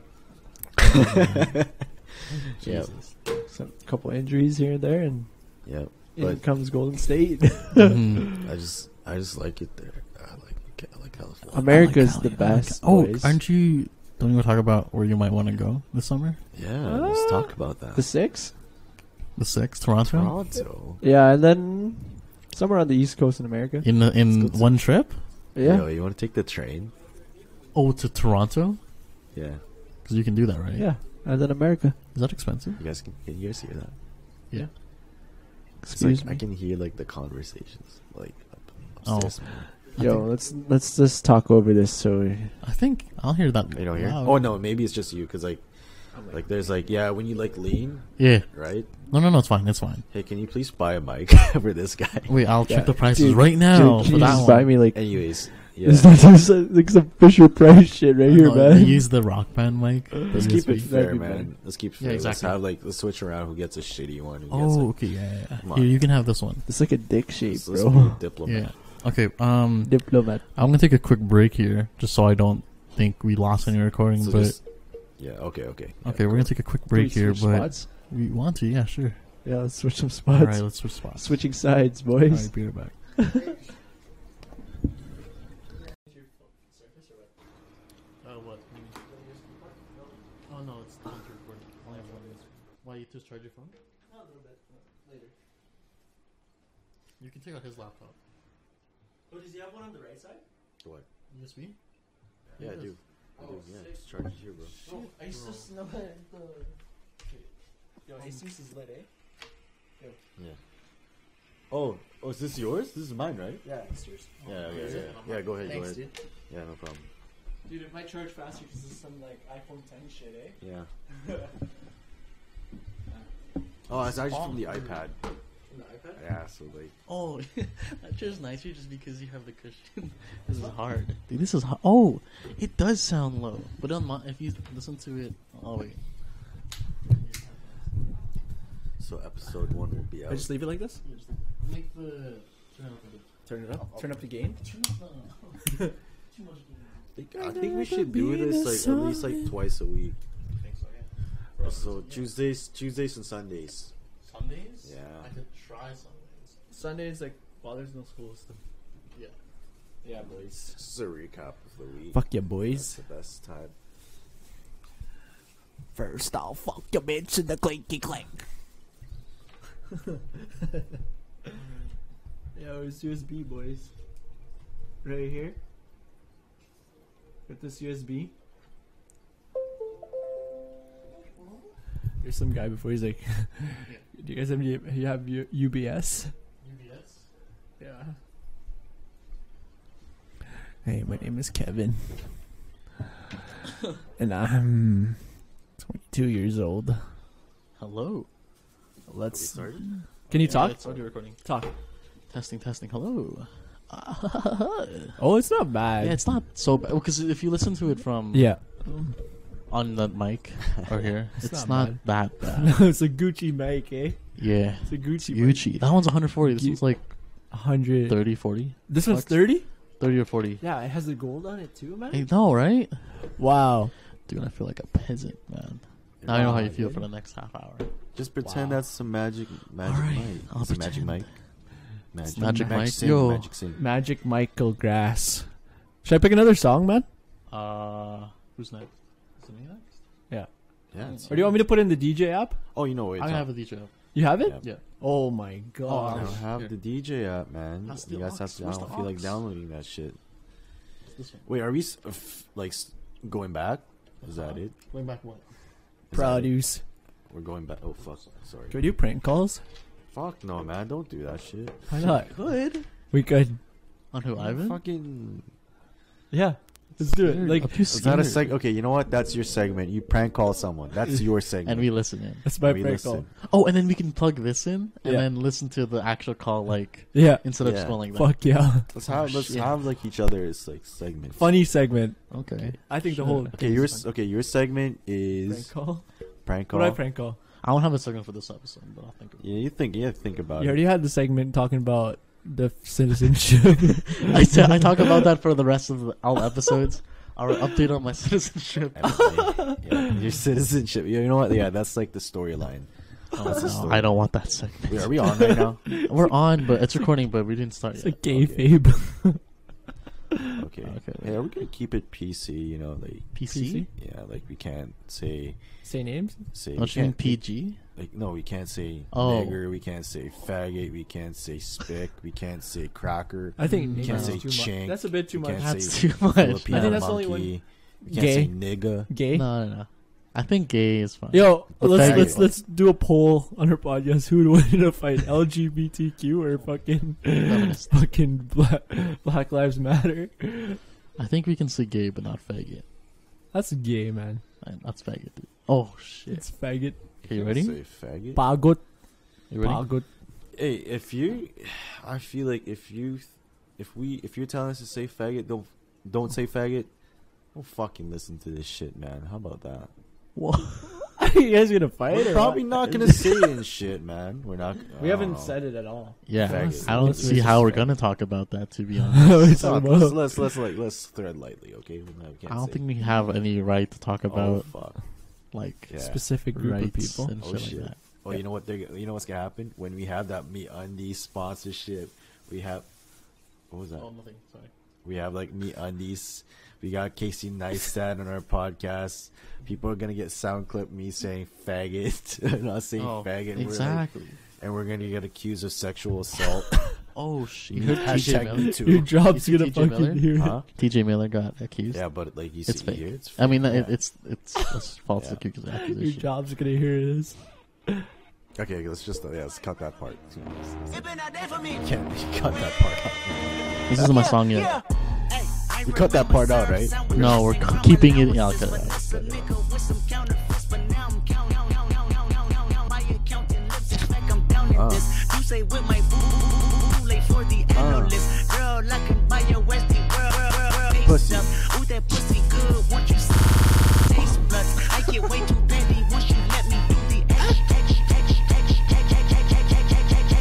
Yeah. Jesus. Some couple injuries here and there, and Yeah, in but comes Golden State. Mhm. I just I just like it there. I like I like California. America's I like the Cali. I like best. Cali. Oh, boys. aren't you? Don't you want to talk about where you might want to go this summer? Yeah, let's talk about that. the six? The sixth, Toronto. Toronto. Yeah, and then somewhere on the East Coast in America. In the, in Let's go to- one trip. Yeah. Yo, you want to take the train? Oh, to Toronto Yeah. because you can do that, right? Yeah. And then America. Is that expensive? You guys can, can you guys hear that? Yeah. It's Excuse like me. I can hear like the conversations like up, Oh. upstairs. I Yo, think- let's let's just talk over this. So we- I think I'll hear that. You don't hear? loud. Oh no, maybe it's just you because like, like there's like yeah when you like lean Yeah. right. No, no, no. It's fine. It's fine. Hey, can you please buy a mic for this guy? Wait, I'll Yeah. check the prices Dude, right now Dude, for can you that just one. buy me like Anyways, yeah. it's like, it's like some Fisher Price shit right here, No, man. they use the Rock Band mic. Let's The keep U S it B. fair, That'd be man. better. Let's keep it Yeah, fair. exactly. Let's have like let's switch around. Who gets a shitty one? Who gets, Oh, like, okay, yeah, yeah, yeah. Come on. Here, you can have this one. It's like a dick shape, let's, let's bro. be a diplomat. Yeah. Okay. Um, Diplomat. I'm gonna take a quick break here, just so I don't think we lost any recording. So but just- yeah. Okay. Okay. Yeah, okay, we're cool. gonna take a quick Can we break here. switch But spots? we want to, yeah, sure. Yeah, let's switch some All spots. right, let's switch spots. Switching sides, All boys. right, be right back. Oh, what? Oh, no, it's not recording. Only have one user. Why, you just charge your phone? A little bit, later. You can take out his laptop. Oh, does he have one on the right side? What? U S B? Yeah, I do. I do. Yeah, just charge it here, bro. Oh, I just know the. Yo, Jesus is lit, eh? Yeah. Oh, oh, is this yours? This is mine, right? Yeah, it's yours. Yeah, yeah, yeah. Yeah, go ahead, Thanks, go ahead. dude. Yeah, no problem. Dude, it might charge faster because this is some like iPhone ten shit, eh? Yeah. Oh, it's actually from the iPad. From the iPad? Yeah, so like. Oh, that chair's nicer just because you have the cushion. This is hard. Dude, this is hard. Oh, it does sound low. But on my, if you listen to it. Oh, wait. So episode one will be I out. just leave it like this? Make the. Turn up the. Turn it up? Turn up the gain? Turn up the. Too much. I think, I think we should do this like at least like twice a week. I think so, yeah. So Tuesdays, Tuesdays and Sundays. Sundays? Yeah. I could try Sundays. Sundays, like, while there's no school stuff. Yeah. Yeah, boys. This is a recap of the week. Fuck ya, That's boys. the best time. First, I'll fuck your bitch in the clinky clink. Yeah, it's U S B, boys. Right here. Got this U S B. There's some guy before. He's like, "Do you guys have you, you have U- UBS?" U B S? Yeah. Hey, my name is Kevin, and I'm twenty-two years old. Hello. Have we Let's. started? Can you Yeah, talk? It's already recording. Talk. Testing, testing. Hello. Oh, it's not bad. Yeah, it's not so bad because if you listen to it from Yeah. on the mic or here, It's it's, not not, that bad. No, it's a Gucci mic, eh? Yeah, It's a Gucci. Gucci. That one's one hundred forty. This Gu- one's like one hundred. thirty, forty. This one's bucks. thirty? thirty or forty. Yeah, it has the gold on it too, man. I know, right? Wow. Dude, I feel like a peasant, man. Now I know how you Wow, feel dude. for the next half hour. Just pretend Wow. that's some magic, magic Alright, mic. I'll It's a magic pretend. mic. Magic, Magic mic. sing, Yo. magic sing. Magic Michael Grass. Should I pick another song, man? Uh, who's next? Is it me next? Yeah. Yeah. it's- Or do you want me to put in the D J app? Oh, you know what? I have a D J. You have it? Yeah. Yeah. Oh my I god. don't have Here. the D J app, man. That's You the guys have aux. to. I Where's don't the feel like aux? downloading that shit. It's this one. Wait, are we s- f- like s- going back? Is that it? Going back what? Is that it? Produce. We're going back. Oh fuck! Sorry. Can we do prank calls? Fuck no, man! Don't do that shit. Why not? Good. We could. On who, Ivan? Fucking. Yeah. Let's do it. Scared. Like, I'm too Is that a scared. seg? Okay, you know what? That's your segment. You prank call someone. That's your segment. And we listen in. that's my We prank listen. call. Oh, and then we can plug this in and Yeah. then listen to the actual call, like Yeah. instead of Yeah. just going like that. Fuck yeah. Let's have let's shit. have like each other's like segments. Funny segment. Okay. I think the Sure. whole Okay, your s- okay. Your segment prank is call. prank call. What do I prank call? I don't have a segment for this episode, but I'll think of it. Yeah, you think? Yeah, think about You it. already had the segment talking about the citizenship. I, t- I talk about that for the rest of the, all episodes. Our update on my citizenship. Everything. Yeah, your citizenship. You know what? Yeah, that's like the storyline. Oh, That's the no, story. I don't want that segment. Wait, are we on right now? We're on, but it's recording, but we didn't start It's yet. a gay fabe. Okay. Okay. Hey, are we gonna keep it P C? You know, like P C? P C? yeah, like we can't say Say names? say. Don't we you mean can't- P G? Like no, we can't say Oh. nigger. We can't say faggot. We can't say spick. We can't say cracker. I think Mm, We names can't is say too much. chink. That's a bit too We much. can't That's say too much. Filipino I think that's the only monkey. one- We can't Gay. say nigga. Gay? No, no, no. I think gay is fine. Yo, But let's faggot. let's let's do a poll on our podcast. Who would win in a fight, L G B T Q or fucking Feminist. fucking Black, Black Lives Matter? I think we can say gay, but not faggot. That's gay, man. Fine, That's faggot, dude. Oh, shit. It's faggot. Okay, you ready? Say faggot. Pagot. You ready? Pagot. Hey, if you, I feel like if you, if we, if you're telling us to say faggot, don't, don't say faggot. Don't fucking listen to this shit, man. How about that? Whoa. Are you guys gonna fight? We're or probably what? not gonna say it and shit, man. We're not. We I haven't don't know. said it at all. Yeah, Faggot. I don't Let's- see let's how just we're say- gonna talk about that, to be We're honest. No, talking let's, about- let's let's like let's thread lightly, okay? We can't I don't say- think we have any right to talk Oh about, fuck! like, Yeah. Specific group of rights people. and Oh, shit shit. like that. Oh, you know what? They're, you know what's gonna happen when we have that Me Undies sponsorship? We have what was that? Oh, nothing. Sorry. We have like Me Undies. We got Casey Neistat on our podcast. People are gonna get sound clip me saying faggot, not saying Oh, faggot. and we're like- exactly. and we're gonna get accused of sexual assault. Oh shit! You You heard T J hashtag Miller? me Your too. job's You see gonna T J fucking Miller? hear it. Huh? T J Miller got accused. Yeah, but like you It's see fake. here, it's I mean, fake. it, Yeah. it's it's it's false Yeah. accus- Your accusation. job's gonna hear this. Okay, let's just uh, yeah, let's cut that part. It been a day for me. Can't cut that part out. This isn't my song yet. Hey, I We cut that part out, right? No, we're c- keeping it. Yeah, I'll cut it out. Uh. You say with my boo late for the analyst. Girl, I can buy your Westie world. Pussy. Ooh, that pussy good. Won't you see? Taste blunts. I get way too petty once you let me do the extra, extra, extra, extra, extra, extra, extra, extra,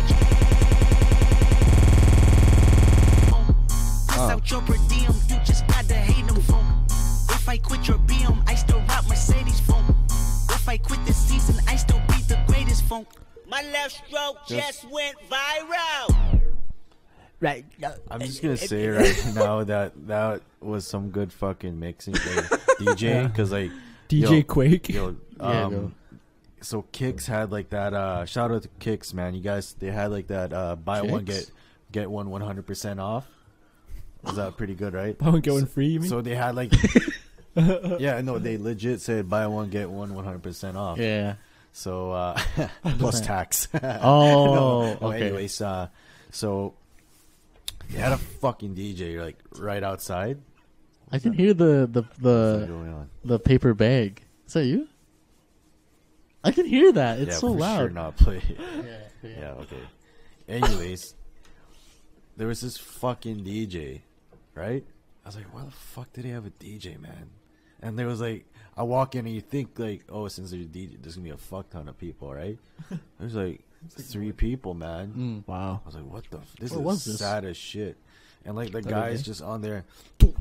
extra. Piss out your per diem. You just gotta hate them phone. If I quit your B M, I still rock Mercedes phone. If I quit this season, I still be the greatest phone. My left stroke just went viral. Right. I'm just gonna say right now that that was some good fucking mixing, like, D J, because like D J yo, Quake. Yo, Yeah, um, yo. so Kicks had like that. Uh, shout out to Kicks, man. You guys, they had like that. Uh, buy one Kicks? get get one one hundred percent off. Was that pretty good, right? Buy one get one free. You mean? So they had like, yeah, no, they legit said buy one get one one hundred percent off. Yeah. So uh, plus tax. Oh, no, no, okay. Anyways, uh, so they had a fucking D J like right outside. I can hear the the What's the going on? the paper bag. Is that you? I can hear that. It's yeah, so for loud. Sure not play. Yeah, yeah. Yeah, okay. Anyways, there was this fucking D J, right? I was like, why the fuck did he have a D J, man? And there was like, I walk in and you think like, oh, since there's a D J, there's gonna be a fuck ton of people, right? There's like three people, man. Mm. Wow. I was like, what the? F- this What is was this? sad as shit. And like the The guy other is day? just on there,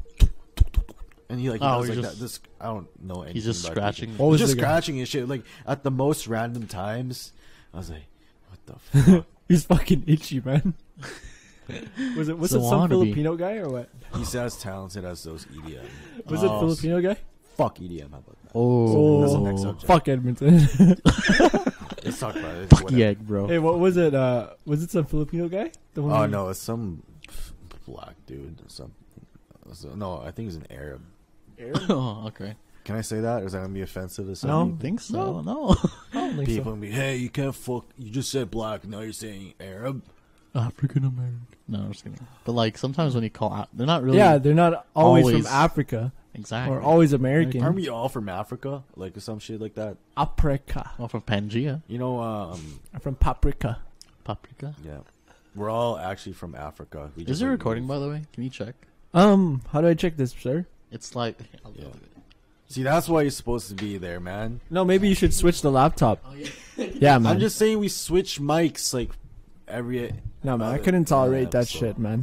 and he like he Oh, does he's like just- that. This I don't know anything. He's just about scratching. D J. What He's was just the guy? scratching and shit. Like at the most random times, I was like, what the fuck? He's fucking itchy, man. Was it was It's it a some wannabe. Filipino guy or what? He's as talented as those E D M. Was Oh. it Filipino guy? Fuck E D M. How about that? Oh, That's the next subject. Fuck Edmonton. Let's talk about it. fuck Whatever. yeah, bro. Hey, what was it? Uh, was it some Filipino guy? The one Oh who- no, it's some f- black dude. or Something. So, no, I think he's an Arab. oh, okay. Can I say that? Or is that gonna be offensive to I some don't think so. No. I don't think people? so. And be, hey, you can't fuck. You just said black. Now you're saying Arab. African American. No, I'm just kidding. But like sometimes when you call out, they're not really. Yeah, they're not always, Always. from Africa exactly. or always American. Aren't we all from Africa? Like some shit like that. Africa. Well, from Pangea, You know, um, I'm from Paprika. paprika. yeah, we're all actually from Africa. We Is just, there like, recording, moved. by the way? Can you check? Um, how do I check this, sir? It's like. I'll Yeah. do it. See, that's why you're supposed to be there, man. No, maybe you should switch the laptop. Oh yeah. Yeah, man. I'm just saying we switch mics like every. no, man. I other- couldn't tolerate yeah, that so- shit, man.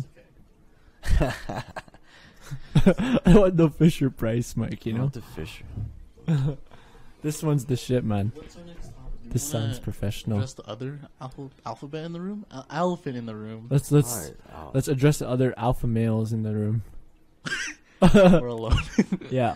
I want the Fisher Price mic, you know. Not the fish. This one's the shit, man. What's our next topic? Do you This wanna sounds professional. Address the other alpha- alphabet in the room. Al- elephant in the room. Let's let's All right, I'll- let's address the other alpha males in the room. We're alone. Yeah.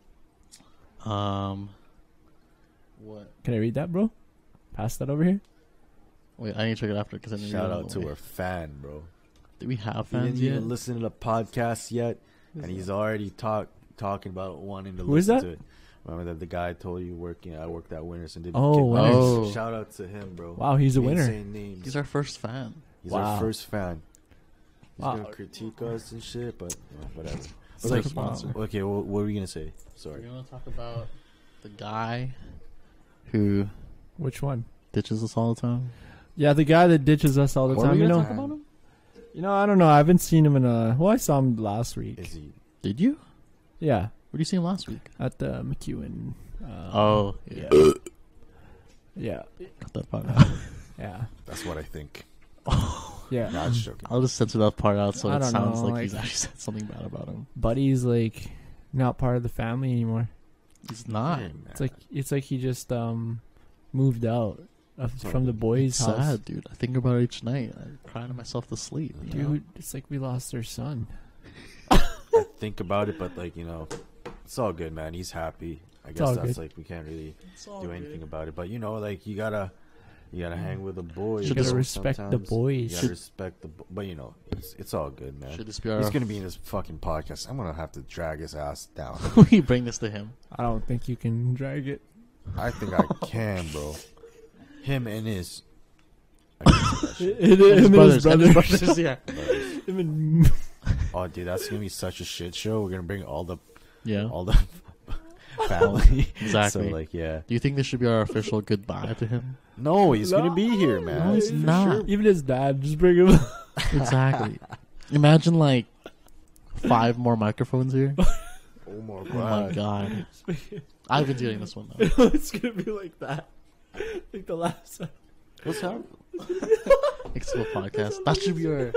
Um. What? Can I read that, bro? Pass that over here. Wait, I need to check it after because I need Shout to out to our fan, bro. Do we have He didn't fans yet? even listen to the podcast yet, and he's already talk talking about wanting to Who is listen that? to it. Remember that the guy I told you working? I worked at Winners and did. Oh, get- Winners. Oh. Shout out to him, bro. Wow, he's a Ain't winner. saying names. He's our first fan. He's Wow. our first fan. He's Wow. gonna critique us and shit, but uh, whatever. It's But our like, sponsor. okay, well, what were we gonna say? We're Sorry. gonna talk about the guy who Which one? ditches us all the time. Yeah, the guy that ditches us all the What are time. we You gonna know. talk about him? You know, I don't know. I haven't seen him in a. Well, I saw him last week. Is he? Did you? Yeah, Where did you see him last week? at the McEwen. Uh, Oh, yeah. yeah, Cut that part out. yeah, That's what I think. yeah. Nah, just joking. I'll just censor that part out so I it don't sounds know, like, like- he's actually said something bad about him. Buddy's like not part of the family anymore. He's not. Hey, man. It's like it's like he just um moved out of, Sorry. from the boys' It's house. sad, dude. I think about it each night. I cry to myself to sleep. you know? Dude, it's like we lost our son. I think about it, but like you know, it's all good, man. He's happy. I all guess that's good. like we can't really It's all do good. anything about it. But you know, like you gotta, You gotta hang with the boys. Should You gotta this- respect the sometimes. boys. You gotta respect the, bo- but you know, it's, it's all good, man. Should this be our? He's gonna be in this fucking podcast. I'm gonna have to drag his ass down. we bring this to him. I don't think you can drag it. I think I can, bro. Him and his. I can't say that shit. Him His and brothers, his and his brothers. brothers, yeah, Brothers. Him and- Oh, dude, that's gonna be such a shit show. We're gonna bring all the yeah. all the family. Exactly. So like, yeah. Do you think this should be our official goodbye to him? No, he's No. gonna be here, man. No, he's For not. sure. Even his dad, just bring him. Exactly. Imagine like five more microphones here. Oh my Oh god. my god. I've been doing this one though. It's gonna be like that, like the last. What's happening? Expo podcast. That should be our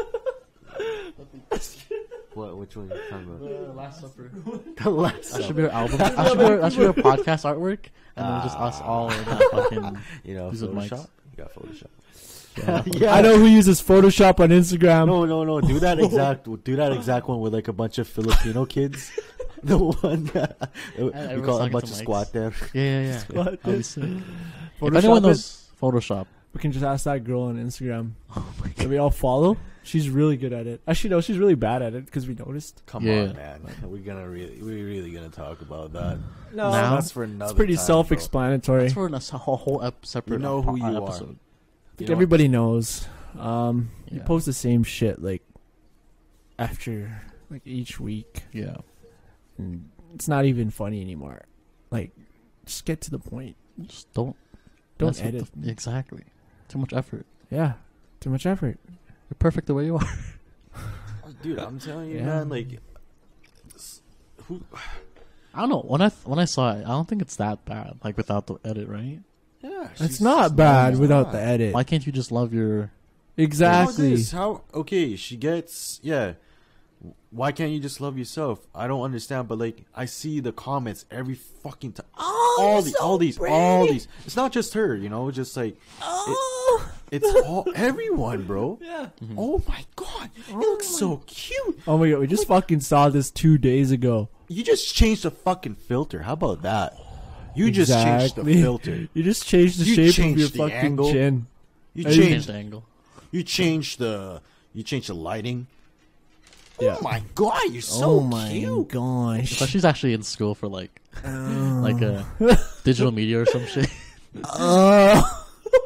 What? Which one are you talking about? Last Supper. The last. That should be our album. That should be our, that should be our podcast artwork, and then just us all in that fucking. You know, Use it mics. Photoshop. You got Photoshop. Yeah. Yeah. I know who uses Photoshop on Instagram. No, no, no. Do that exact. Do that exact one with like a bunch of Filipino kids. The one that we everyone's call it a talking bunch to of mics. squat there. Yeah, yeah, yeah. Squat That'd be this. sick. If Photoshop anyone it. knows Photoshop, We can just ask that girl on Instagram oh my that we all follow. She's really good at it. Actually, no, she's really bad at it because we noticed. Come Yeah. on, man. We're gonna really, we're really gonna talk about that. No, Now? That's for another. it's pretty time, self-explanatory. That's for a whole, whole ep- separate You know who you are. episode. I bro. think You know- everybody knows. Um, You Yeah. post the same shit like after like each week, Yeah. and it's not even funny anymore. Like, just get to the point. Just don't Don't mess with edit. the- exactly. Too much effort. Yeah, too much effort. You're perfect the way you are. Dude, I'm telling you, Yeah. man. Like, s- who? I don't know. When I th- when I saw it, I don't think it's that bad. Like without the edit, right? Yeah, It's she's- not it's bad not. without the edit. Why can't you just love your? Exactly. How this? How okay? She gets yeah. Why can't you just love yourself? I don't understand, but like I see the comments every fucking time. Oh, all these, all these, all these. It's not just her, you know. Just like Oh. it, it's all everyone, bro. Yeah. Oh my god, it looks so cute. Oh my god, we just fucking saw this two days ago. You just changed the fucking filter. How about that? You just changed the Exactly. filter. You just changed the You shape of changed your the fucking angle. chin. You Hey, Change changed. the angle. You changed the. You changed the lighting. Yeah. Oh my god, you're so oh my cute. gosh. But she's actually in school for like Oh. like a digital media or some shit. Oh.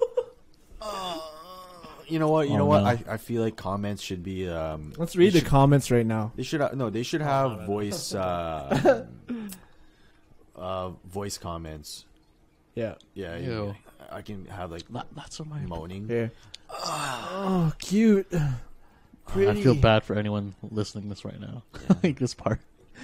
You know what? You Oh, know what? no. I, I feel like comments should be. Um, Let's read they the should- comments right now. They should have, no. They should have voice. Uh, uh, voice comments. Yeah. Yeah, Ew. I can have like That, that's what my. moaning. Here. Oh, cute. Pretty. I feel bad for anyone listening this right now. like this part.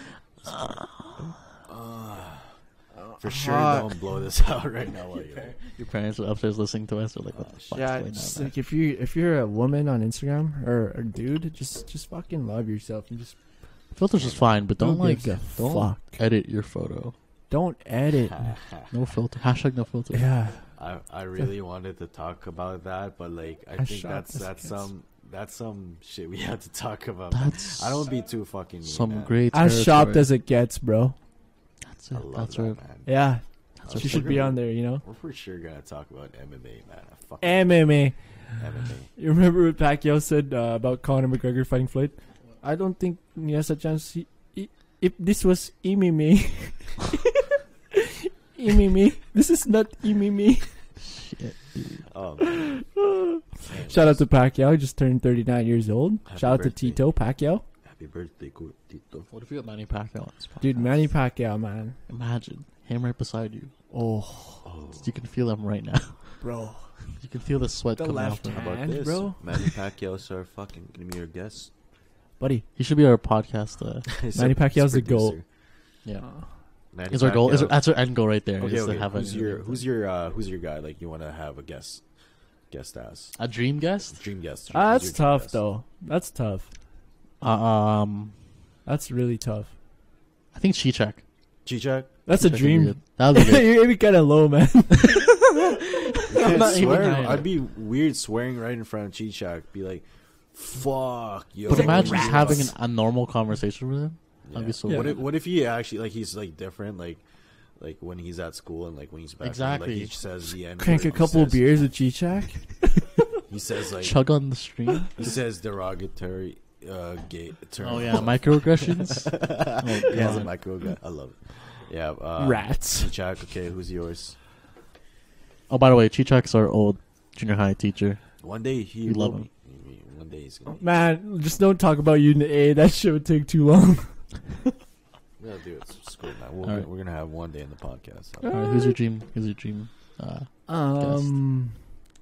For sure, Hot. don't blow this out right now. While you're Your parents are upstairs listening to us. They're like, "What the fuck's Yeah, going just on?" like if you if you're a woman on Instagram or a dude, just just fucking love yourself and just Filters is fine, but don't Who like gives a don't fuck? edit your photo. don't edit. No filter. Hashtag no filter. Yeah. I I really wanted to talk about that, but like I, I think shot that's this that's kid. some that's some shit we had to talk about. That's I don't be too fucking mean, some man. great. As shopped territory. as it gets, bro. That's I it. love That's that, right. man. Yeah. That's She what should we're be gonna- on there, you know? We're for sure gonna talk about M M A, man. I fucking M M A. M M A. You remember what Pacquiao said uh, about Conor McGregor fighting Floyd? I don't think he has a chance. He, he, if this was M M A. M M A. This is not M M A. Shit. Oh, man. Shout out to Pacquiao. He just turned thirty-nine years old. Happy Shout out to birthday. Tito Pacquiao. Happy birthday, cool Tito. What if you got Manny Pacquiao on this podcast? Dude, Manny Pacquiao, man. Imagine him right beside you. Oh, Oh, You can feel him right now. bro. You can feel the sweat The coming out left from him. how about hand, this, bro. Manny Pacquiao's our fucking gonna be your guest. Buddy. Oh. He should be our podcast. Uh, He's Manny a- Pacquiao's he's the GOAT. producer. yeah, Manny is our goal. Is Pacquiao. that's our end goal right there. Okay, is okay. to have Who's a, your who's your uh, who's your guy? Like you want to have a guest, guest ass, a dream guest? dream guest. Ah, Who's that's your dream tough, guest? though. That's tough. Uh, um, That's really tough. I think Chichak. Chichak. That's a Chichak would be dream. good. That would be good. You're kind of low, man. You can't not even swear. high. I'd be weird swearing right in front of Chichak. Be like, "Fuck, yo." But imagine yes. just having an, a normal conversation with him. That'd be so What weird. if what if he actually like he's like different like like when he's at school and like when he's back. Exactly. Like he says the end. Crank a couple of beers with Chichak. He says like Chug on the stream. he says derogatory uh, gay term. Oh yeah, microaggressions. Oh, He has a God. micro. I love it. Yeah. Uh, Rats. Chichak, okay, who's yours? Oh, by the way, Chichak's our old junior high teacher. One day he We love will him. be- One day he's gonna. Be. Man, just don't talk about Unit A. That shit would take too long. Yeah, dude, it's it's cool, man. We're, All right. we're gonna have one day in the podcast. All right, who's your dream? Who's your dream? Uh, Um.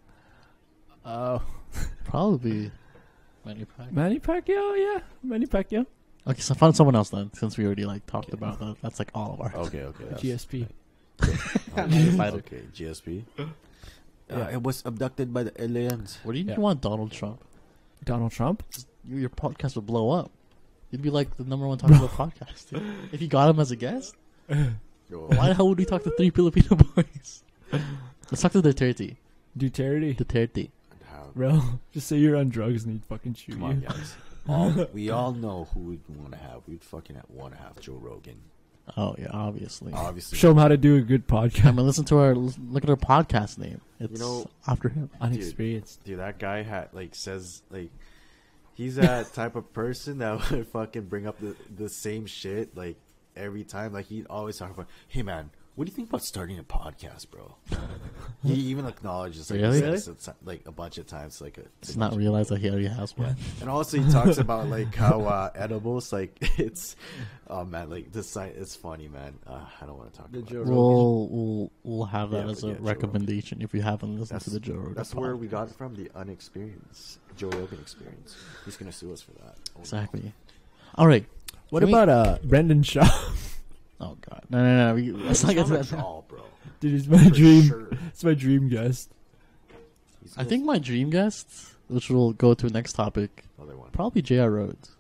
Uh, probably Manny Pacquiao. Manny Pacquiao, yeah, Manny Pacquiao. Okay, so find someone else then, since we already like talked about that. That's like all of our. Okay, okay. that's- G S P. Okay, okay, G S P. Yeah. Uh, it was abducted by the aliens. What do you Yeah. want, Donald Trump? Donald Trump. Your, your podcast would blow up. You'd be like the number one talk about podcast. Dude. If you got him as a guest, Yo, why the hell would we talk to three Filipino boys? Let's talk to Duterte. Duterte. Duterte. how- Bro, just say you're on drugs and he'd fucking shoot Come you. on, guys. All, we all know who we'd want to have. We'd fucking want to have Joe Rogan. Oh yeah, obviously. Obviously. Show him how to do a good I podcast. mean, listen to our look at our podcast name. It's know- after him. Unexperienced. Dude, that guy had like says like he's that type of person that would fucking bring up the the same shit like every time. Like he'd always talk about, hey man, what do you think about starting a podcast, bro? He even acknowledges like, Really? he says it's, like a bunch of times like a, Just not realize that he already has one. and also he talks about like how uh, edibles like it's oh man like the site it's funny man. Uh, I don't want to talk The about Joe it. We'll we'll we'll have that Yeah, as but a yeah, Joe recommendation if you haven't listened That's, to the Joe Rogan. that's where we podcast. got it from, the unexperienced Joe Rogan experience. He's gonna sue us for that. Oh, Exactly. All right. What Can we- about uh Brendan Shaw? Oh god. No no no. We, let's not get to that. all, bro. Dude, he's my For dream. sure. It's my dream guest. He's I gonna- think my dream guest, which we'll go to next topic, Another one. probably J R Rhodes.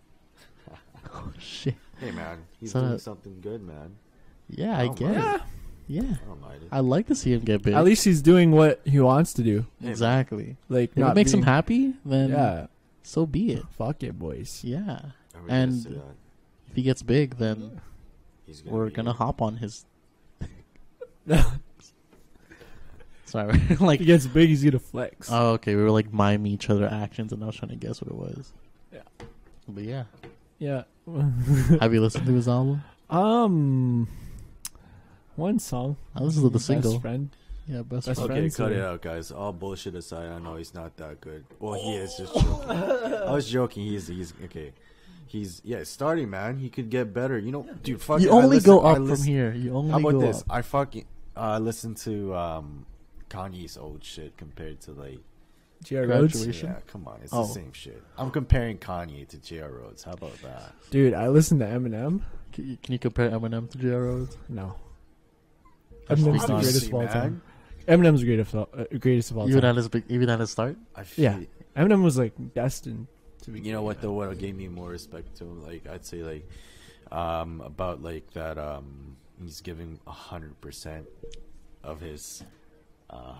Oh shit. Hey man, he's So- doing something good, man. Yeah, I I don't get mind. it. Yeah. I don't mind it. I like to see him get big. At least he's doing what he wants to do. Hey, man. exactly. Like, If not it makes him being- happy, then Yeah. so be it. Fuck it, boys. Yeah. I really And- miss that. If he gets big, then He's gonna we're be- gonna hop on his. Sorry, If like he gets big, he's gonna flex. oh, okay. We were like miming each other actions, and I was trying to guess what it was. Yeah. But yeah, Yeah. have you listened to his album? um, one song. I listened to the Best single. Friend. Yeah, best, Best friend. Okay, friends cut or- it out, guys. All bullshit aside, I know he's not that good. Well, he is just joking. I was joking. He's he's okay. He's yeah, starting man. He could get better. You know, dude. Fuck You it. I only listen- go I up listen- from here. You only How about go this? up. I fucking uh, listen to um, Kanye's old shit compared to like. J R Rhodes. Graduation. Yeah, come on, it's Oh. the same shit. I'm comparing Kanye to J R Rhodes. How about that? Dude, I listen to Eminem. Can you, can you compare Eminem to J R Rhodes? No. That's Eminem's the not- greatest Honestly, of all man, time. Eminem's the greatest of all, uh, greatest of all Even time. at his big, even at his start. I feel, Yeah. Eminem was like destined to be. You know what though? What gave me more respect to him, like I'd say, like um, about like that. Um, he's giving a hundred percent of his. Uh,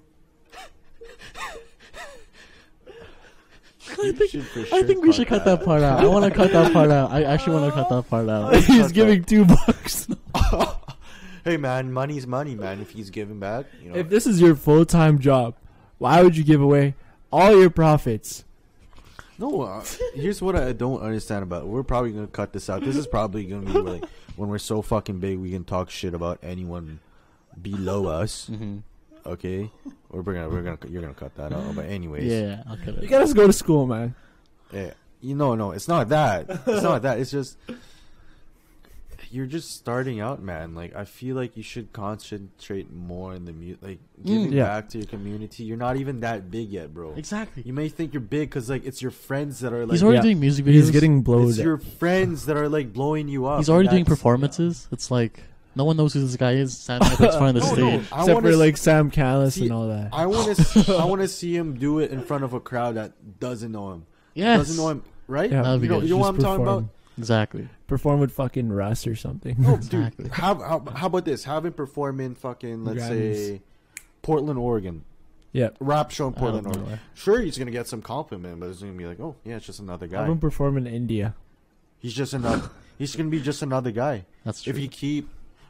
I think, should for I sure think we should cut that part out. I want to cut that part out. I actually want to cut that part out. He's giving two bucks. Hey man, money's money, man. If he's giving back, you know. If this is your full time job, why would you give away all your profits? No, uh, here's what I don't understand about it. We're probably gonna cut this out. This is probably gonna be like when we're so fucking big, we can talk shit about anyone below us. Mm-hmm. Okay, or we're gonna we're gonna you're gonna cut that out. But anyways, Yeah, I'll cut You it. gotta go to school, man. yeah, you know, no, it's not that. It's not that. It's just you're just starting out, man. Like I feel like you should concentrate more in the mu- like giving yeah. back to your community. You're not even that big yet, bro. Exactly. You may think you're big because like it's your friends that are like. He's already Yeah. doing music videos. He's getting blowed. It's your friends that are like blowing you up. He's already and doing that's- performances. It's like no one knows who this guy is standing up in front of the No, no, stage. I Except wanna for s- like Sam Callis see, and all that. I want to. I want to see him do it in front of a crowd that doesn't know him. Yes. Doesn't know him, right? Yeah, That'd be you know, good. you know what Just I'm talking perform. about? Exactly. Perform with fucking Russ or something. No, Exactly. dude. How, how how about this? Have him perform in fucking let's Grammys. say Portland, Oregon. Yeah. Rap show in Portland, Out of Oregon. nowhere. Sure, he's gonna get some compliment, but it's gonna be like, oh yeah, it's just another Have guy. him perform in India. He's just another. He's gonna be just another guy. That's true. If he keep,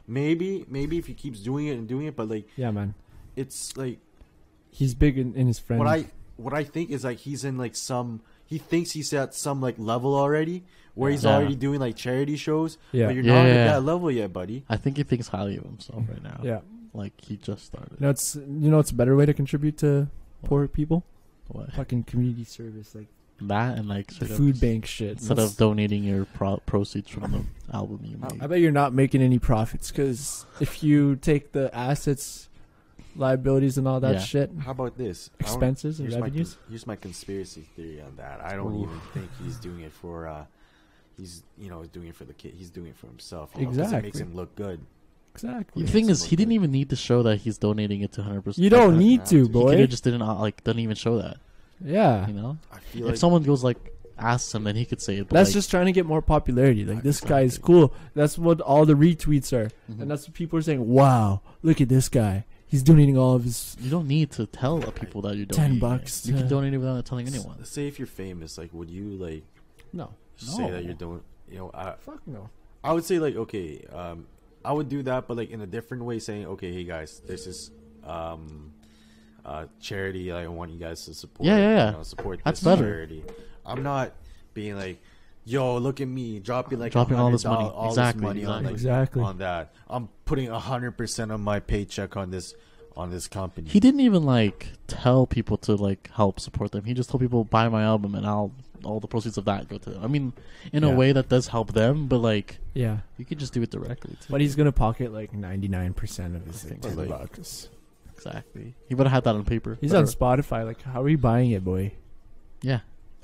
maybe maybe if he keeps doing it and doing it, but like Yeah, man. it's like He's big in, in his friends. what I what I think is like he's in like some he thinks he's at some like level already where he's Yeah. already doing like charity shows. Yeah. But you're Yeah, not yeah, at yeah. that level yet, buddy. I think he thinks highly of himself right now. Yeah. Like he just started. You know, it's you know, it's a better way to contribute to poor people. What? Fucking community service, like That and like the straight up food just- bank shit. instead That's- of donating your pro- proceeds from the album you made. I bet you're not making any profits because if you take the assets, liabilities, and all that Yeah. shit, How about this? I don't- expenses and here's my, revenues. cons- here's my conspiracy theory on that. I don't Ooh. even think he's doing it for uh he's you know, doing it for the kid. He's doing it for himself. You know, 'cause Exactly. it makes him look good. Exactly. The Yeah, thing it's is, he didn't like- even need to show that he's donating it to one hundred percent. You don't Like, need uh, to, he He could boy. have just didn't uh, like doesn't even show that. Yeah. You know, I feel if like someone goes like asks him, then he could say it. But That's like, just trying to get more popularity. Like, this guy is Exactly. cool. That's what all the retweets are. Mhm. And that's what people are saying. Wow, look at this guy. He's donating all of his you don't need to tell people that you're ten donating. bucks. You to- can donate it without telling anyone. S- say if you're famous, like would you like No. say No. that you're doing you know, I Fuck no. I would say like okay, um I would do that but like in a different way saying, okay, hey guys, this is um uh charity I want you guys to support. Yeah, yeah, yeah. You know, support That's this better. charity. I'm not being like, yo, look at me dropping like Dropping all this one hundred money. dollars all Exactly, this money on like exactly. on that. I'm putting a hundred percent of my paycheck on this on this company. He didn't even like tell people to like help support them. He just told people buy my album and I'll all the proceeds of that go to them. I mean, in Yeah. a way that does help them, but like Yeah. you could just do it directly. Too. But he's going to pocket like ninety-nine percent of his I like, think ten so. bucks. Exactly. He would have had that on paper. He's Better- on Spotify. Like, how are you buying it, boy? Yeah.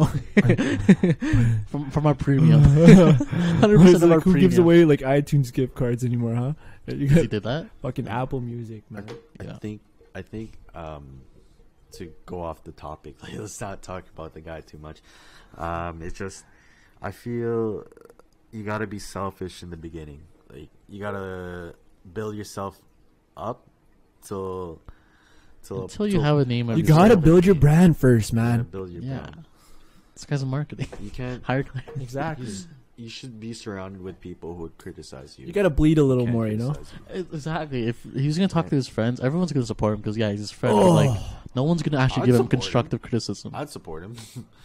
from from our premium. Hundred percent of our Like, who premium. gives away like iTunes gift cards anymore, huh? You He got did that. fucking Apple Music, man. I Yeah. think I think um to go off the topic, like, let's not talk about the guy too much. Um it's just I feel you gotta be selfish in the beginning. Like you gotta build yourself up till till Until you till- have a name. of You yourself. gotta build your brand first, you gotta man. build your Yeah. brand. This guy's in marketing. You can't Hire clients. Exactly. you, s- you should be surrounded with people who would criticize you. You gotta bleed a little Can't more, you know. criticize you. Exactly. If he's gonna talk to his friends, everyone's gonna support him because yeah, he's his friend. But Oh. like, no one's gonna actually I'd give him support him. constructive criticism. I'd support him.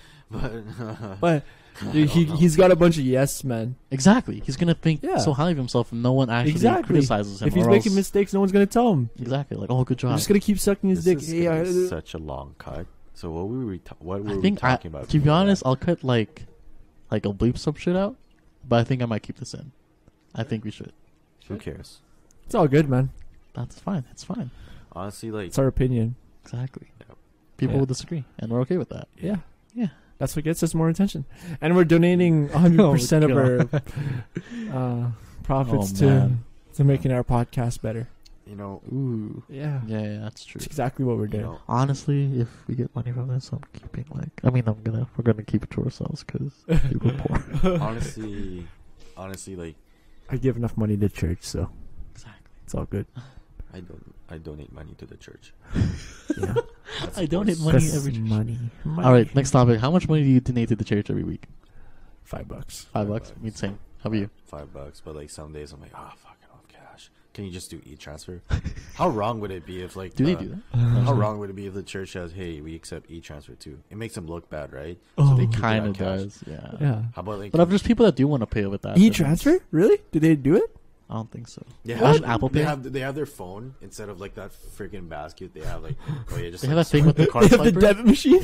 but But I dude, he don't know. he's got a bunch of yes men. Exactly. He's gonna think Yeah. so highly of himself, and no one actually Exactly. criticizes him. If he's or making else- mistakes, no one's gonna tell him. exactly, like, oh, good You're job. just gonna keep sucking his This dick. is Hey, gonna be uh, such a long cut. So what were we ta- what were I we think, I, talking about? to be before honest, that? I'll cut like, like I'll bleep some shit out, but I think I might keep this in. I think we should. Who cares? it's all good, man. That's fine. It's fine. Honestly, like It's our opinion. Exactly. Yep. People Yeah. will disagree, and we're okay with that. Yeah. Yeah. That's what gets us more attention. And we're donating one hundred percent Oh, of our uh, profits Oh, to man. to making our podcast better. you know, Ooh. Yeah. Yeah, yeah, that's true. That's exactly what we're you doing. know, Honestly, if we get money from this, I'm keeping like. I mean, I'm gonna we're gonna keep it to ourselves because we're poor. honestly, honestly, like I give enough money to church, so Exactly. it's all good. I don't, I donate money to the church. Yeah. That's I donate supports- money That's every church. money. money. All right, next topic. How much money do you donate to the church every week? Five bucks. Five Five bucks. bucks. Me same. How about you? Five bucks, but like some days I'm like, ah, fuck, I don't have cash. Can you just do e-transfer? How wrong would it be if like Do they uh, do that? How wrong would it be if the church says, "Hey, we accept e-transfer too"? It makes them look bad, right? Oh. It keep it kind on of cash. does. Yeah. Yeah. How about like? But if there's people that do want to pay with that, E then transfer? Really? Do they do it? I don't think so. They Imagine have, Apple they Pay. have they have their phone instead of like that freaking basket. They have like oh yeah, just They like, have that thing with the card They have the swiper. debit machine.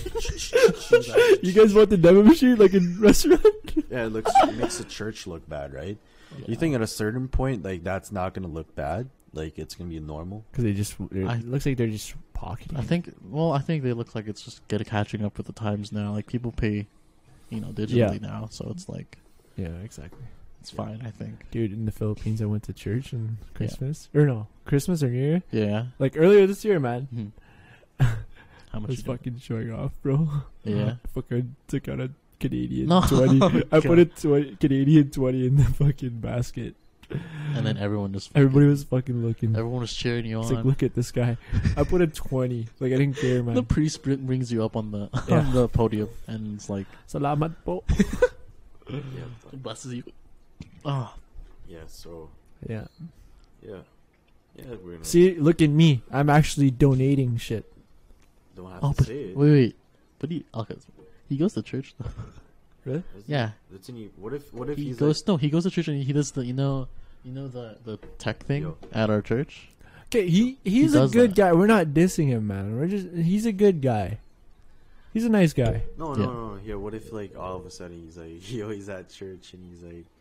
You guys want the debit machine like in restaurant? Yeah, it looks it makes the church look bad, right? You think at a certain point like that's not gonna look bad? Like it's gonna be normal? Because they just I- it looks like they're just pocketing. I think. Well, I think they look like it's just get catching up with the times now. Like people pay, you know, digitally Yeah. now, so it's like Yeah, exactly. it's fine. I think. Dude, in the Philippines, I went to church on Christmas or no Christmas or New Year. Yeah. Like earlier this year, man. Mhm. How I much? was you do? fucking showing off, bro. Yeah. I fucking took out a Canadian No. twenty. I put God. a twenty, Canadian twenty in the fucking basket. And then everyone just. Everybody was fucking looking. Everyone was cheering you It's on. like, look at this guy. I put a twenty. Like I didn't care, man. The priest br- brings you up on the Yeah. on the podium and it's like Salamat po. Yeah, blesses you. Oh, yeah. So Yeah. Yeah. Yeah, we're gonna See, look at me. I'm actually donating shit. don't have Oh, to but say it. wait, wait. But he okay, he goes to church though. Really? Isn't Yeah. it- It's in you. What if? What if He he's goes no, he goes to church and he does the you know you know the the tech thing Yo. at our church. Okay, he he's a does good that. guy. We're not dissing him, man. We're just he's a good guy. He's a nice guy. like no, Yeah. no, no, no. Yeah. What if like all of a sudden he's like, yo, he's at church and he's like,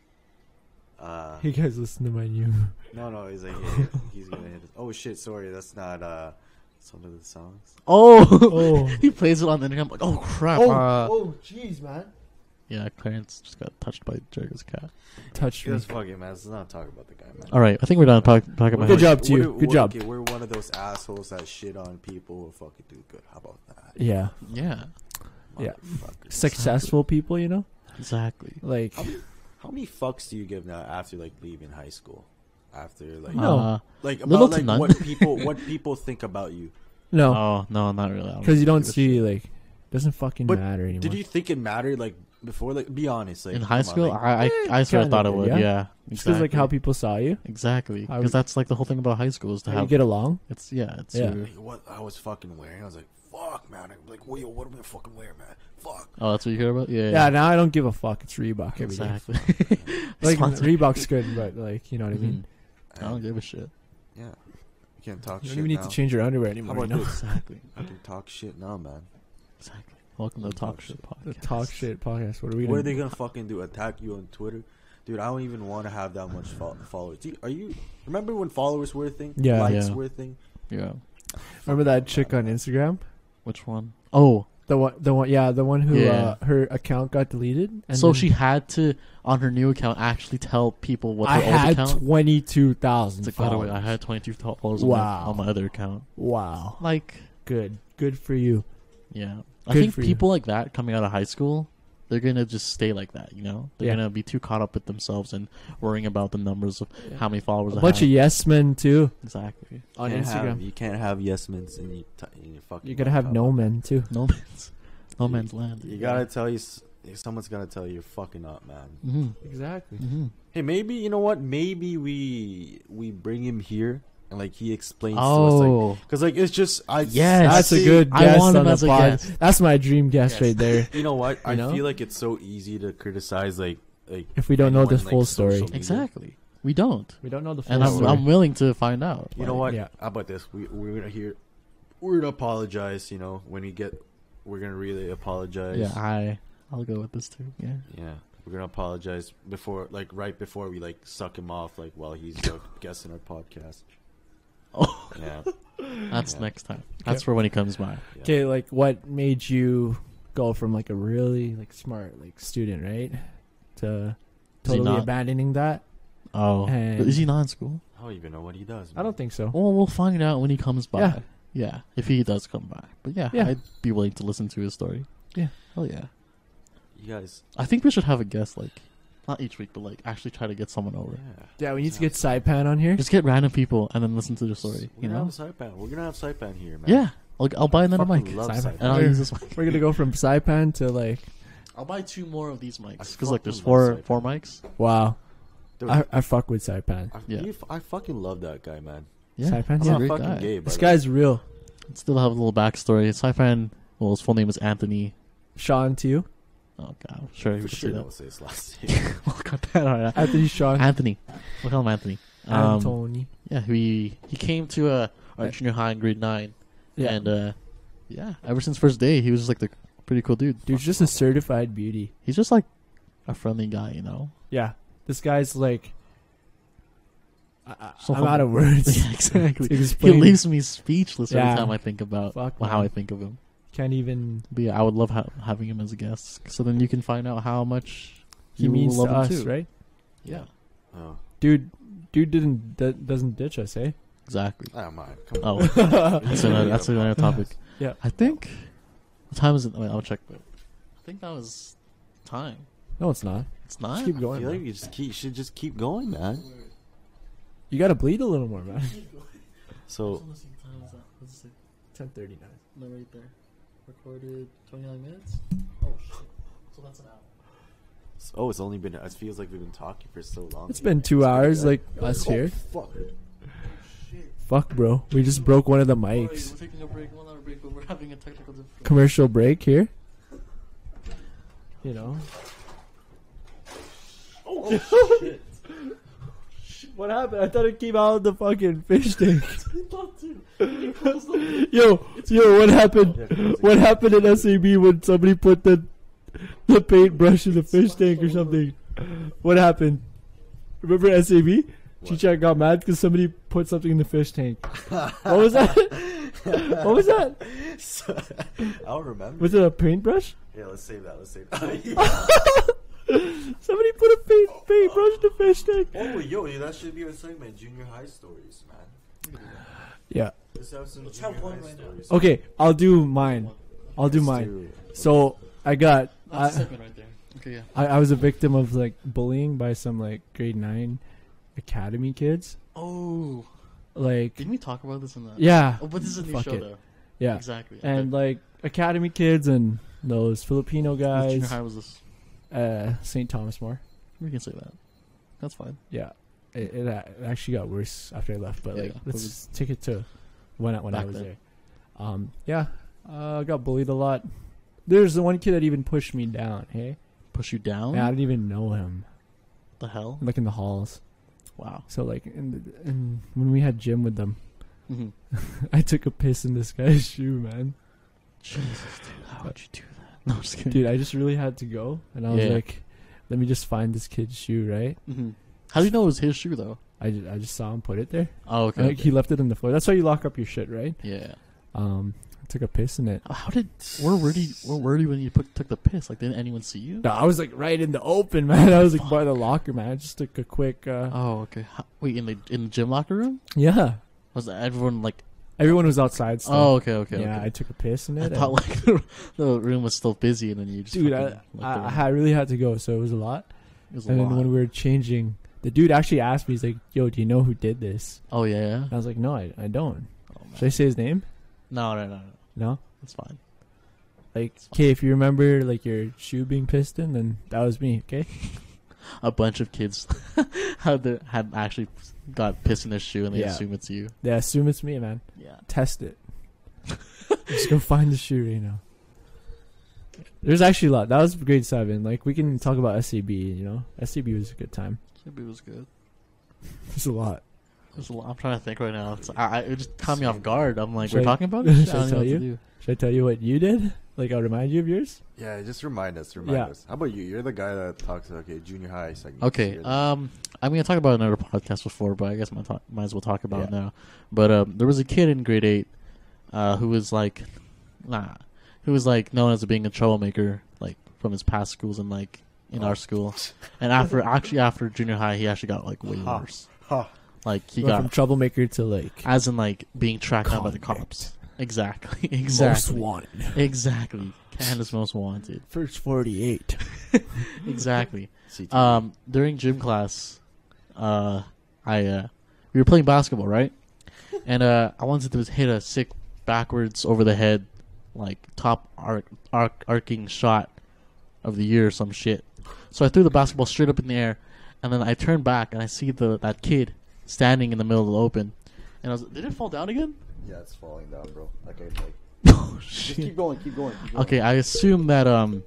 uh, Hey guys, listen to my new. no, no, he's like, yeah, he's gonna hit. Us. Oh shit, sorry, that's not uh, some of the songs. Oh, Oh. he plays it on the internet. I'm like, oh crap! Oh, uh, oh, jeez, man. Yeah, Clarence just got touched by Jericho's cat. Touched me. Just fucking man. Let's not talk about the guy, man. All right, I think we're done talk, talking about Good him. job to you. What- Good what- job. Okay, we're one of those assholes that shit on people who fucking do good. How about that? Yeah, Yeah, Yeah. Motherfuckers. successful people, you know, exactly. like How many, how many fucks do you give now after like leaving high school? After like No. Uh, like little about to like none. what people what people think about you. no, oh no, not really. I don't because you don't give a see shit. like doesn't fucking But matter anymore. Did you think it mattered like before? Like, be honest. Like in high come on, school. like, I I, I sort of kinda thought it did, would. yeah? Yeah, Just because like how people saw you, exactly How because we- that's like the whole thing about high school is to how you have. get along. It's yeah, it's Yeah. your- like, what I was fucking wearing. I was like, fuck, man. I'm like, wait, what am I fucking wearing, man? Fuck. oh, that's what you care about. Yeah, Yeah, now I don't give a fuck. It's Reebok every day. exactly. Like Sponsor. Reebok's good, but like you know what I mean. Mhm. I don't give a shit. Yeah. You can't talk You shit don't even need now. to change your underwear How anymore. about You know? this? Exactly. I can talk shit now, man. Exactly. Welcome to the Talk Shit The Podcast. talk shit podcast. What are we? What are gonna they gonna fucking do? Attack you on Twitter? Dude, I don't even want to have that much fo- followers. Dude, are you? Remember when followers were a thing? Yeah. Likes Yeah. were a thing. Yeah. Remember that chick on Instagram? Which one? Oh, The one, the one, yeah, the one who Yeah. uh, her account got deleted. And so then she had to on her new account actually tell people what I her old had account. twenty-two It's thousand. like, by the way, I had twenty-two followers on, Wow. my, on my other account. Wow, Like, good, good for you. yeah, I Good think for you. people like that coming out of high school, they're gonna just stay like that. You know, they're Yeah. gonna be too caught up with themselves and worrying about the numbers of Yeah. how many followers. A I bunch have. of yes men too exactly. on Can't Instagram. have- you can't have yes men's in your, t- in your fucking. You gotta have life. no men too. No man's, no man's land. You gotta tell you. s- Someone's gotta tell you you're fucking up, man. Mm-hmm. Exactly. Mm-hmm. Hey, maybe you know what? Maybe we we bring him here and like he explains to us, like, Oh, because like it's just I. Yes. That's a see- good I guest want on him the as a pod. guest. That's my dream guest Yes. right there. You know what? I know? feel like it's so easy to criticize like like If we don't know the anyone, like, full social story, media. exactly. We don't, we don't know the full and I'm, story. I'm willing to find out. You know Like, what? Yeah. How about this? We we're gonna hear. We're gonna apologize. You know, when we get, we're gonna really apologize. Yeah, I, I'll go with this too. Yeah. Yeah. We're gonna apologize before, like, right before we like suck him off, like while he's a guest in our podcast. Oh, Yeah. that's Yeah. next time. That's for when he comes by. yeah. Okay, like what made you go from like a really like smart like student, right, to Is he totally not? abandoning that? Oh, And- but is he not in school? I don't even know what he does. I don't think so. Well, we'll find out when he comes by. Yeah. Yeah, if he does come by. But yeah, Yeah. I'd be willing to listen to his story. Yeah. Hell yeah. You guys. I think we should have a guest, like, not each week, but like actually try to get someone over. Yeah. Yeah, we need to get Saipan on here. Just get random people and then listen to their story. We're You gonna know? have Saipan. We're gonna have Saipan here, man. Yeah. I'll, I'll buy another Fucking mic. love Saipan. Saipan. And I'll We're- use this mic. We're gonna go from Saipan to like, I'll buy two more of these mics I because like there's fucking four love Saipan. four mics. wow, Dude, I, I fuck with Saipan. I, Yeah. you f- I fucking love that guy, man. Yeah, Saipan's he's Yeah. a I'm great not fucking guy. gay, by This the way. guy's real. Still have a little backstory. Saifan, well, his full name is Anthony. Sean to you, Oh god, I'm sure he For would sure, say that that. will say his last name. We'll cut that out. Anthony Sean, Anthony. We'll call him Anthony. Um, Anthony. Yeah, he he came to uh, our Yeah. junior high in grade nine, Yeah, and uh, yeah, ever since first day, he was just like the pretty cool dude. dude's just a certified beauty. He's just like a friendly guy, you know. Yeah, this guy's like, I, I, So I'm fun. out of words. Yeah, exactly. to He explain. leaves me speechless Yeah. every time I think about Fuck, well, how man. I think of him. Can't even. But yeah, I would love ha- having him as a guest, so then you can find out how much He you means love to him us, too. right? Yeah, Oh, Dude, dude didn't d- doesn't ditch us, eh? exactly. I don't mind. Come Oh, on. that's another, that's another topic. Yeah. I think. What time is it? Wait, I'll check. But I think that was time. No, it's not. It's not. Just keep I going. feel like man. you just keep, you should just keep going, man. You gotta bleed a little more, man. So Ten thirty nine. No, right there. Recorded twenty-nine minutes. Oh shit! So that's an hour. oh, it's only been. It feels like we've been talking for so long. It's been two hours, like Oh, us here. fuck. Fuck, bro. We just broke one of the Alright, mics. we're taking a break. Well, not a break, but we're having a technical difficulty. Commercial break here. You know. Oh, shit. What happened? I thought it came out of the fucking fish tank. yo, yo, what happened? What happened in S A B when somebody put the the paintbrush in the fish tank or something? What happened? Remember S A B? Chicha got mad because somebody put something in the fish tank. What was that? What was that? I don't remember. Was it a paintbrush? Yeah, let's save that. Let's save that. Somebody put a paint paintbrush in the fish tank. Oh, yo, that should be our segment, junior high stories, man. Yeah. Let's have some junior high stories. Okay, I'll do mine. I'll do Let's mine. do it. So I got. That's a I, segment right there. Okay, yeah. I, I was a victim of like bullying by some like grade nine academy kids. Oh, Like, didn't we talk about this in the? yeah, Oh, but this is a new Fuck show it. though. yeah, Exactly. and like academy kids and those Filipino Which junior guys. high was this? Uh, Saint Thomas More. We can say that. That's fine. Yeah, it, it, a- it actually got worse after I left. But Yeah, like, yeah. let's It was- take it to when I, when I Back was then. there. Um, yeah, uh, I got bullied a lot. There's the one kid that even pushed me down. Hey, Push you down? and I didn't even know him. The hell? Like in the halls. Wow. So like, in, the, in when we had gym with them, Mm-hmm. I took a piss in this guy's shoe, man. Jesus, dude, how would you do that? No, I'm just kidding. Dude, I just really had to go, and I was Yeah. like, "Let me just find this kid's shoe." Right? Mm-hmm. How do you know it was his shoe though? I just, I just saw him put it there. Oh, okay. Like okay. he left it on the floor. That's how you lock up your shit, right? Yeah. Um, I took a piss in it. How did? Where were you? Where were you when you put, took the piss? Like, didn't anyone see you? No, I was like right in the open, man. I was like by the locker, man. I just took a quick. Uh, Oh, okay. How, wait, in the in the gym locker room? yeah, Was everyone like? everyone was outside. Still. Oh, okay, okay. yeah, okay. I took a piss in I it. thought and- like the room was still busy, and then you just dude, I, fucking looked I, around. I really had to go, so it was a lot. It was a And then lot. when we were changing, the dude actually asked me, he's like, "Yo, do you know who did this?" Oh yeah. yeah? And I was like, "No, I, I don't." Oh, man. Should I say his name? No, no, no, no. No. It's fine. Like, okay, if you remember like your shoe being pissed in, then that was me. Okay. A bunch of kids had the, had actually got piss in their shoe, and they Yeah. assume it's you. Yeah, assume it's me, man. Yeah. Test it. Just go find the shoe right now. There's actually a lot. That was grade seven. Like, we can talk about S A B, you know? S A B was a good time. Maybe it was good. There's a lot. There's a lot. I'm trying to think right now. It's, I, I, it just caught me off guard. I'm like, Should we're I- talking about this? should I I don't know tell what you? to do. Should I tell you what you did? Like, I'll remind you of yours? Yeah, just remind us. Remind Yeah. us. How about you? You're the guy that talks. Okay, junior high segment. Okay. You're the- Um, I'm gonna talk about another podcast before, but I guess might talk, might as well talk about it Yeah. now. But um, there was a kid in grade eight, uh, who was like, nah, who was like known as being a troublemaker, like from his past schools and like in Oh. our school. And after actually after junior high, he actually got like way Huh. worse. Huh. Like he Went got from troublemaker to, like, as in like being tracked down by the Convict. cops. Exactly. most Exactly. wanted. Exactly. Canada's most wanted. First forty-eight. Exactly. C T V. Um, during gym class, uh, I uh, we were playing basketball, right? And uh, I wanted to hit a sick backwards over the head, like top arc, arc arcing shot of the year or some shit. So I threw the basketball straight up in the air, and then I turned back and I see the that kid standing in the middle of the open, and I was, did it fall down again? Yeah, it's falling down, bro. Okay, like Oh just shit. keep going, keep going. Keep going. Okay, I assume that um,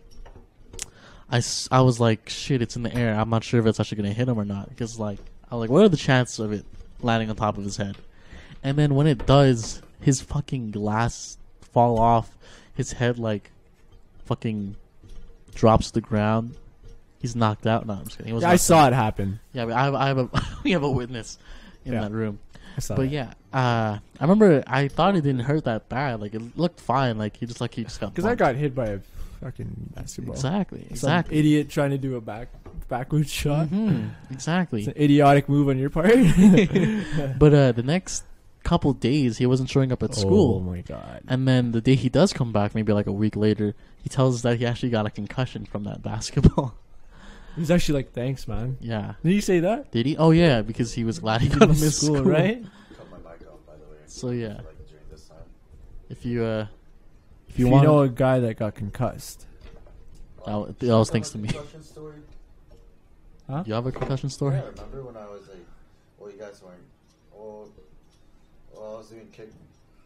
I, s- I was like, shit, it's in the air. I'm not sure if it's actually gonna hit him or not because like I was like, what are the chances of it landing on top of his head? And then when it does, his fucking glass fall off. His head like fucking drops to the ground. He's knocked out. No, I'm just kidding. He was Yeah, I knocked saw out. it happen. Yeah, but I have, I have a we have a witness in Yeah. that room. I saw But that. yeah, uh, I remember I thought it didn't hurt that bad. Like it looked fine. Like he just like he just got Because I bumped. got hit by a fucking basketball. exactly Some exactly. idiot trying to do a back backwards shot. Mhm, exactly. It's an idiotic move on your part. But uh, the next couple days, he wasn't showing up at Oh school. my god. And then the day he does come back, maybe like a week later, he tells us that he actually got a concussion from that basketball. He's actually like, thanks, man. Yeah. Did you say that? Did he? Oh yeah, because he was glad he You got to missed miss school, school, right? Cut my mic off, by the way. So yeah, Like during this time. if you uh, if If you you, want, know a guy that got concussed. Oh, it always thanks to me. Concussion story? Huh? you have a concussion story? Yeah, remember when I was like, well, you guys weren't. Oh, well, I was doing kick.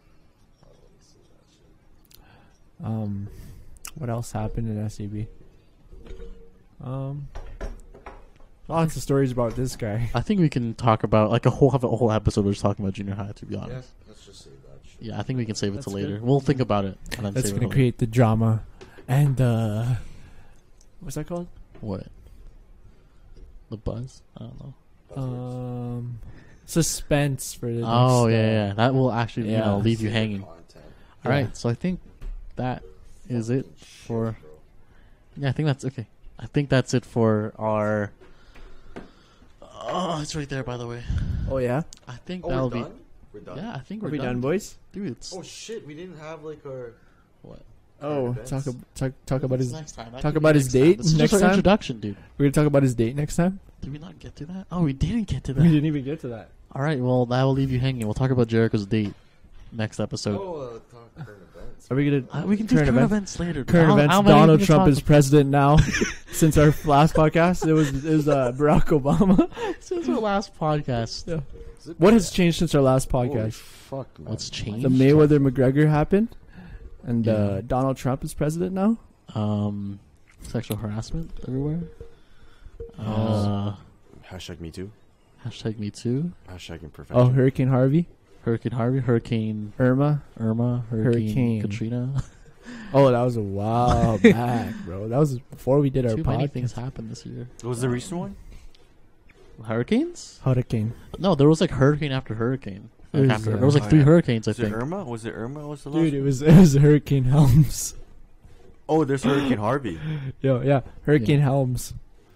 Um, what else happened in S A B? Um, lots of stories about this guy. I think we can talk about like a whole have a whole episode just talking about junior high. To be honest, Yes, let's just say that. Shit. yeah, I think we can save it That's to later. good. We'll think about it and then That's save it gonna to create the drama, and uh, what's that called? later. What? The buzz? I don't know. Um, suspense for the. Oh next, yeah, uh, yeah, that will actually you yeah. know leave you hanging. Content. All Yeah. right, so I think that is it for. Yeah, I think that's okay. I think that's it for our. Oh, it's right there, by the way. Oh yeah. I think Oh, that'll we're be. done? We're done? Yeah, I think Are we're we done, boys? dude. It's Oh, shit, we didn't have, like, our... what? Oh, events? talk ab- talk talk about his. next time. That talk could be about his next time. date This is next just our time? introduction, dude. We're gonna talk about his date next time. Did we not get to that? Oh, we didn't get to We that. didn't even get to that. All right, well, that will leave you hanging. We'll talk about Jericho's date next episode. Oh, uh, talk current events. Are we gonna? Uh, we can do current current, event- events later. Current I don't- events. I don't have Donald anything to Trump talk is president now. Since our last podcast, it was it was uh, Barack Obama. about. Since our last podcast. Yeah. Is it What bad? has changed since our last Holy podcast? fuck, man. What's changed? The Mayweather McGregor happened, and Yeah. uh, Donald Trump is president now. Um, sexual harassment everywhere. Oh. Uh, Hashtag me too. hashtag me too. Hashtag Oh, imperfection. Hurricane Harvey, Hurricane Harvey, Hurricane Irma. Irma, Hurricane, Hurricane. Katrina. Oh, that was a while back, bro. That was before we did our Too many podcast. things happened this year. What was the recent one? Hurricanes? Hurricane. No, there was like hurricane after hurricane. It Like was, after, uh, there was like oh, three yeah. hurricanes, I Was it think. Irma? Was it Irma? Was the last Dude, it one? was it was Hurricane Helms. Oh, there's Hurricane Harvey. Yo, yeah, Hurricane Yeah. Helms.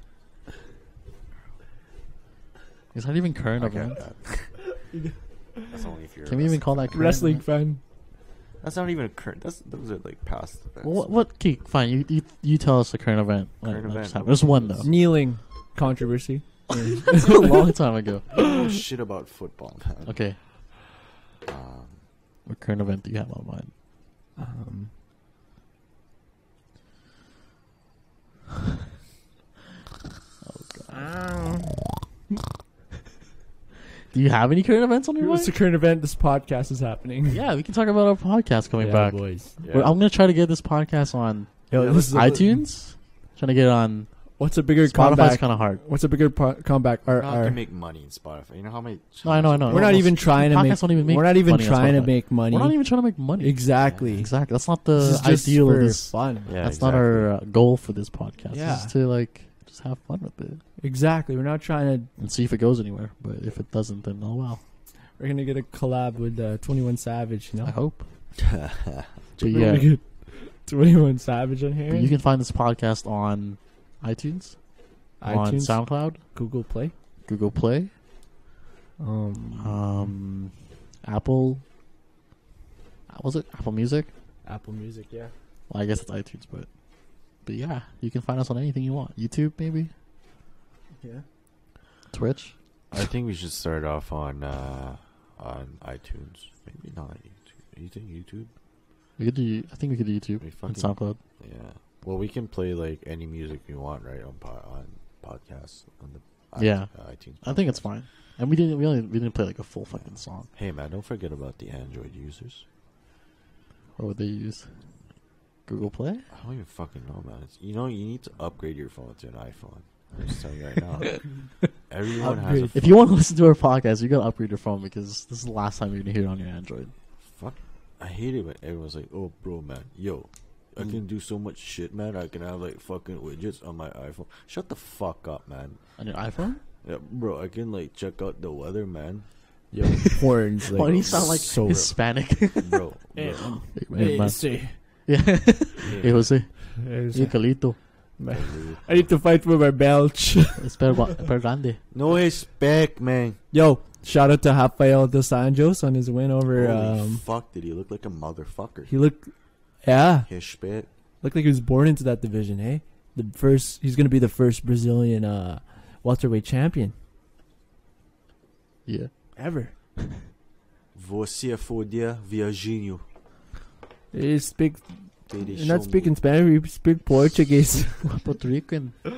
Is that even current I get event? that. That's only if you're. Can we even call that current Wrestling event? fan. That's not even a current. That's those are like past events. Well, what? What? Okay, fine. You, you you tell us the current event. Like, Current like, event. just happened. There's one though. Kneeling controversy. It's a long time ago. I don't know shit about football, man. Okay, Um, what current event do you have on mind? Um, Do you have any current events on your what's the mind? current event? This podcast is happening. Yeah, we can talk about our podcast coming Yeah, back. boys. yeah. Well, I'm gonna try to get this podcast on Yo, Yeah, this is a- iTunes. Trying to get it on What's a bigger Spotify's comeback? kind of hard. What's a bigger po- comeback? Our, You know how our, to make money in Spotify. You know how many? No, I know, I know. we're not Well, even trying to podcasts make. don't even make we're not even money on trying to Spotify. make money. We're not even trying to make money. exactly. Exactly. That's not This the is just ideal for of this. fun. Yeah, That's exactly. not our uh, goal for this podcast. Yeah. It's to like just have fun with it Exactly. We're not trying to. and see if it goes anywhere. But if it doesn't, then oh well. We're gonna get a collab with uh, twenty-one Savage. You know. I hope. But But We're yeah, gonna get twenty-one Savage on here. but you can find this podcast on iTunes, on iTunes, SoundCloud, Google Play, Google Play, um, um, Apple. uh, Was it Apple Music? Apple Music. Yeah. Well, I guess it's iTunes, but but yeah, you can find us on anything you want. YouTube, maybe Yeah. Twitch. I think we should start off on uh, on iTunes. Maybe not YouTube. You think YouTube? We could do. I think we could do YouTube We and fucking- SoundCloud. Yeah. Well, we can play like any music we want, right? On po- on podcasts on the Yeah. uh, iTunes. I think it's podcast. fine. And we didn't. We only. We didn't play like a full fucking song. Hey man, don't forget about the Android users. What would they use? Google Play. I don't even fucking know, man. It's, you know, you need to upgrade your phone to an iPhone. I'm just telling you right now. Everyone has a Upgrade. If you want to listen to our podcast, you gotta upgrade your phone because this is the last time you're gonna hear it on your Android. fuck. I hate it when everyone's like, "Oh, bro, man, yo, I Mm. can do so much shit, man. I can have like fucking widgets on my iPhone." Shut the fuck up, man. On your iPhone? Yeah, bro, I can like check out the weather, man. Yo, horns. Like, Why do you sound like so Hispanic? Bro, Hey, bro. Hey, man, hey, man. say, Yeah. Hey, Jose. hey, Hey, Calito. I need to fight for my belch. It's per, ba- per grande. No respect, man. Yo, shout out to Rafael dos Anjos on his win over. Holy Um, fuck, did he look like a motherfucker? he looked, yeah, Respect. looked like he was born into that division. Hey, the first, he's gonna be the first Brazilian uh, welterweight champion Yeah. ever. Você é fodia, viajinho. He speak. They You're not speaking Spanish. You speak Portuguese. Puerto Rican.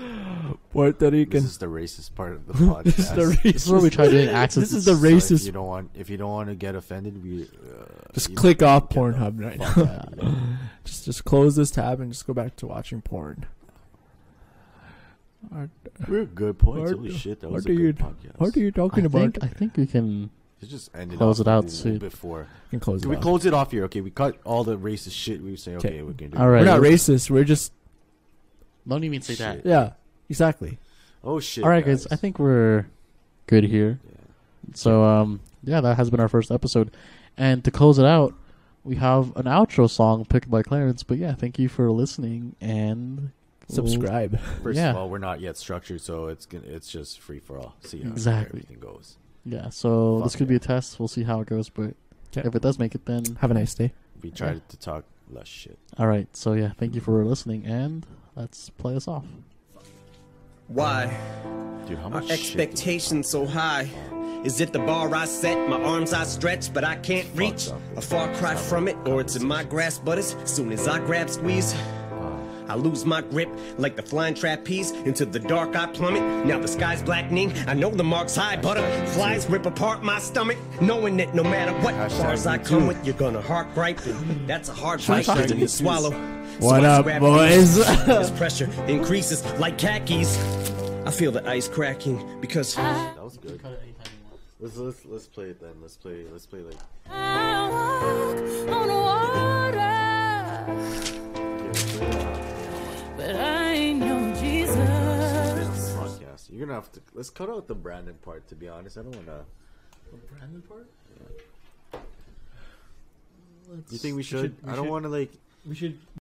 Puerto This Rican. is the racist part of the podcast. This is the racist. This is where we try doing accents. This is the So if racist. you don't want, if you don't want to get offended, we uh, Just you click know, off get Pornhub the right fuck now. out of here. Just just close this tab and just go back to watching porn. What, We're good points. What- Holy shit, that what was are a you good podcast. what are you I talking about? think, I think we can. Let's just end it Close off it out a little soon. before. You can close Can it we off. close it off here? Okay, we cut all the racist shit. We were saying, okay, Okay. we can do All it. right. We're not racist. We're just Don't even say that. Shit. yeah, exactly. Oh shit. All right, guys. I think we're good here. Yeah. So, um, yeah, that has been our first episode. And to close it out, we have an outro song picked by Clarence. But yeah, thank you for listening and we'll- Subscribe. First Yeah. of all, we're not yet structured, so it's gonna, it's just free for all. See how Exactly. everything goes. Yeah, so Fuck this could be yeah. a test. We'll see how it goes. But Okay. if it does make it, then Have a nice day. We tried Yeah. to talk less shit. all right. So yeah, thank you for listening, and let's play us off. Why Dude, how are much shit? expectations so high? Is it the bar I set, my arms I stretch, but I can't reach? up. A far cry from it, or it's in my grasp, but as soon as I grab squeeze, I lose my grip like the flying trapeze. Into the dark I plummet. Now the sky's blackening. I know the mark's high. Butterflies rip apart my stomach. Knowing that no matter what Hashtag bars I me come too. with, you're gonna heart gripe. And that's a hard bite Hashtag to me swallow. What I up, grab boys? these. This pressure increases like khakis. I feel the ice cracking because That was good. Let's let's let's play it then. Let's play. Let's play like. I walk on water, Yeah, let's play, uh, but I ain't no Jesus. podcast. You're gonna have to. Let's cut out the Brandon part. To be honest, I don't wanna. The Brandon part? You think we should? should- we I don't should- want to like. We should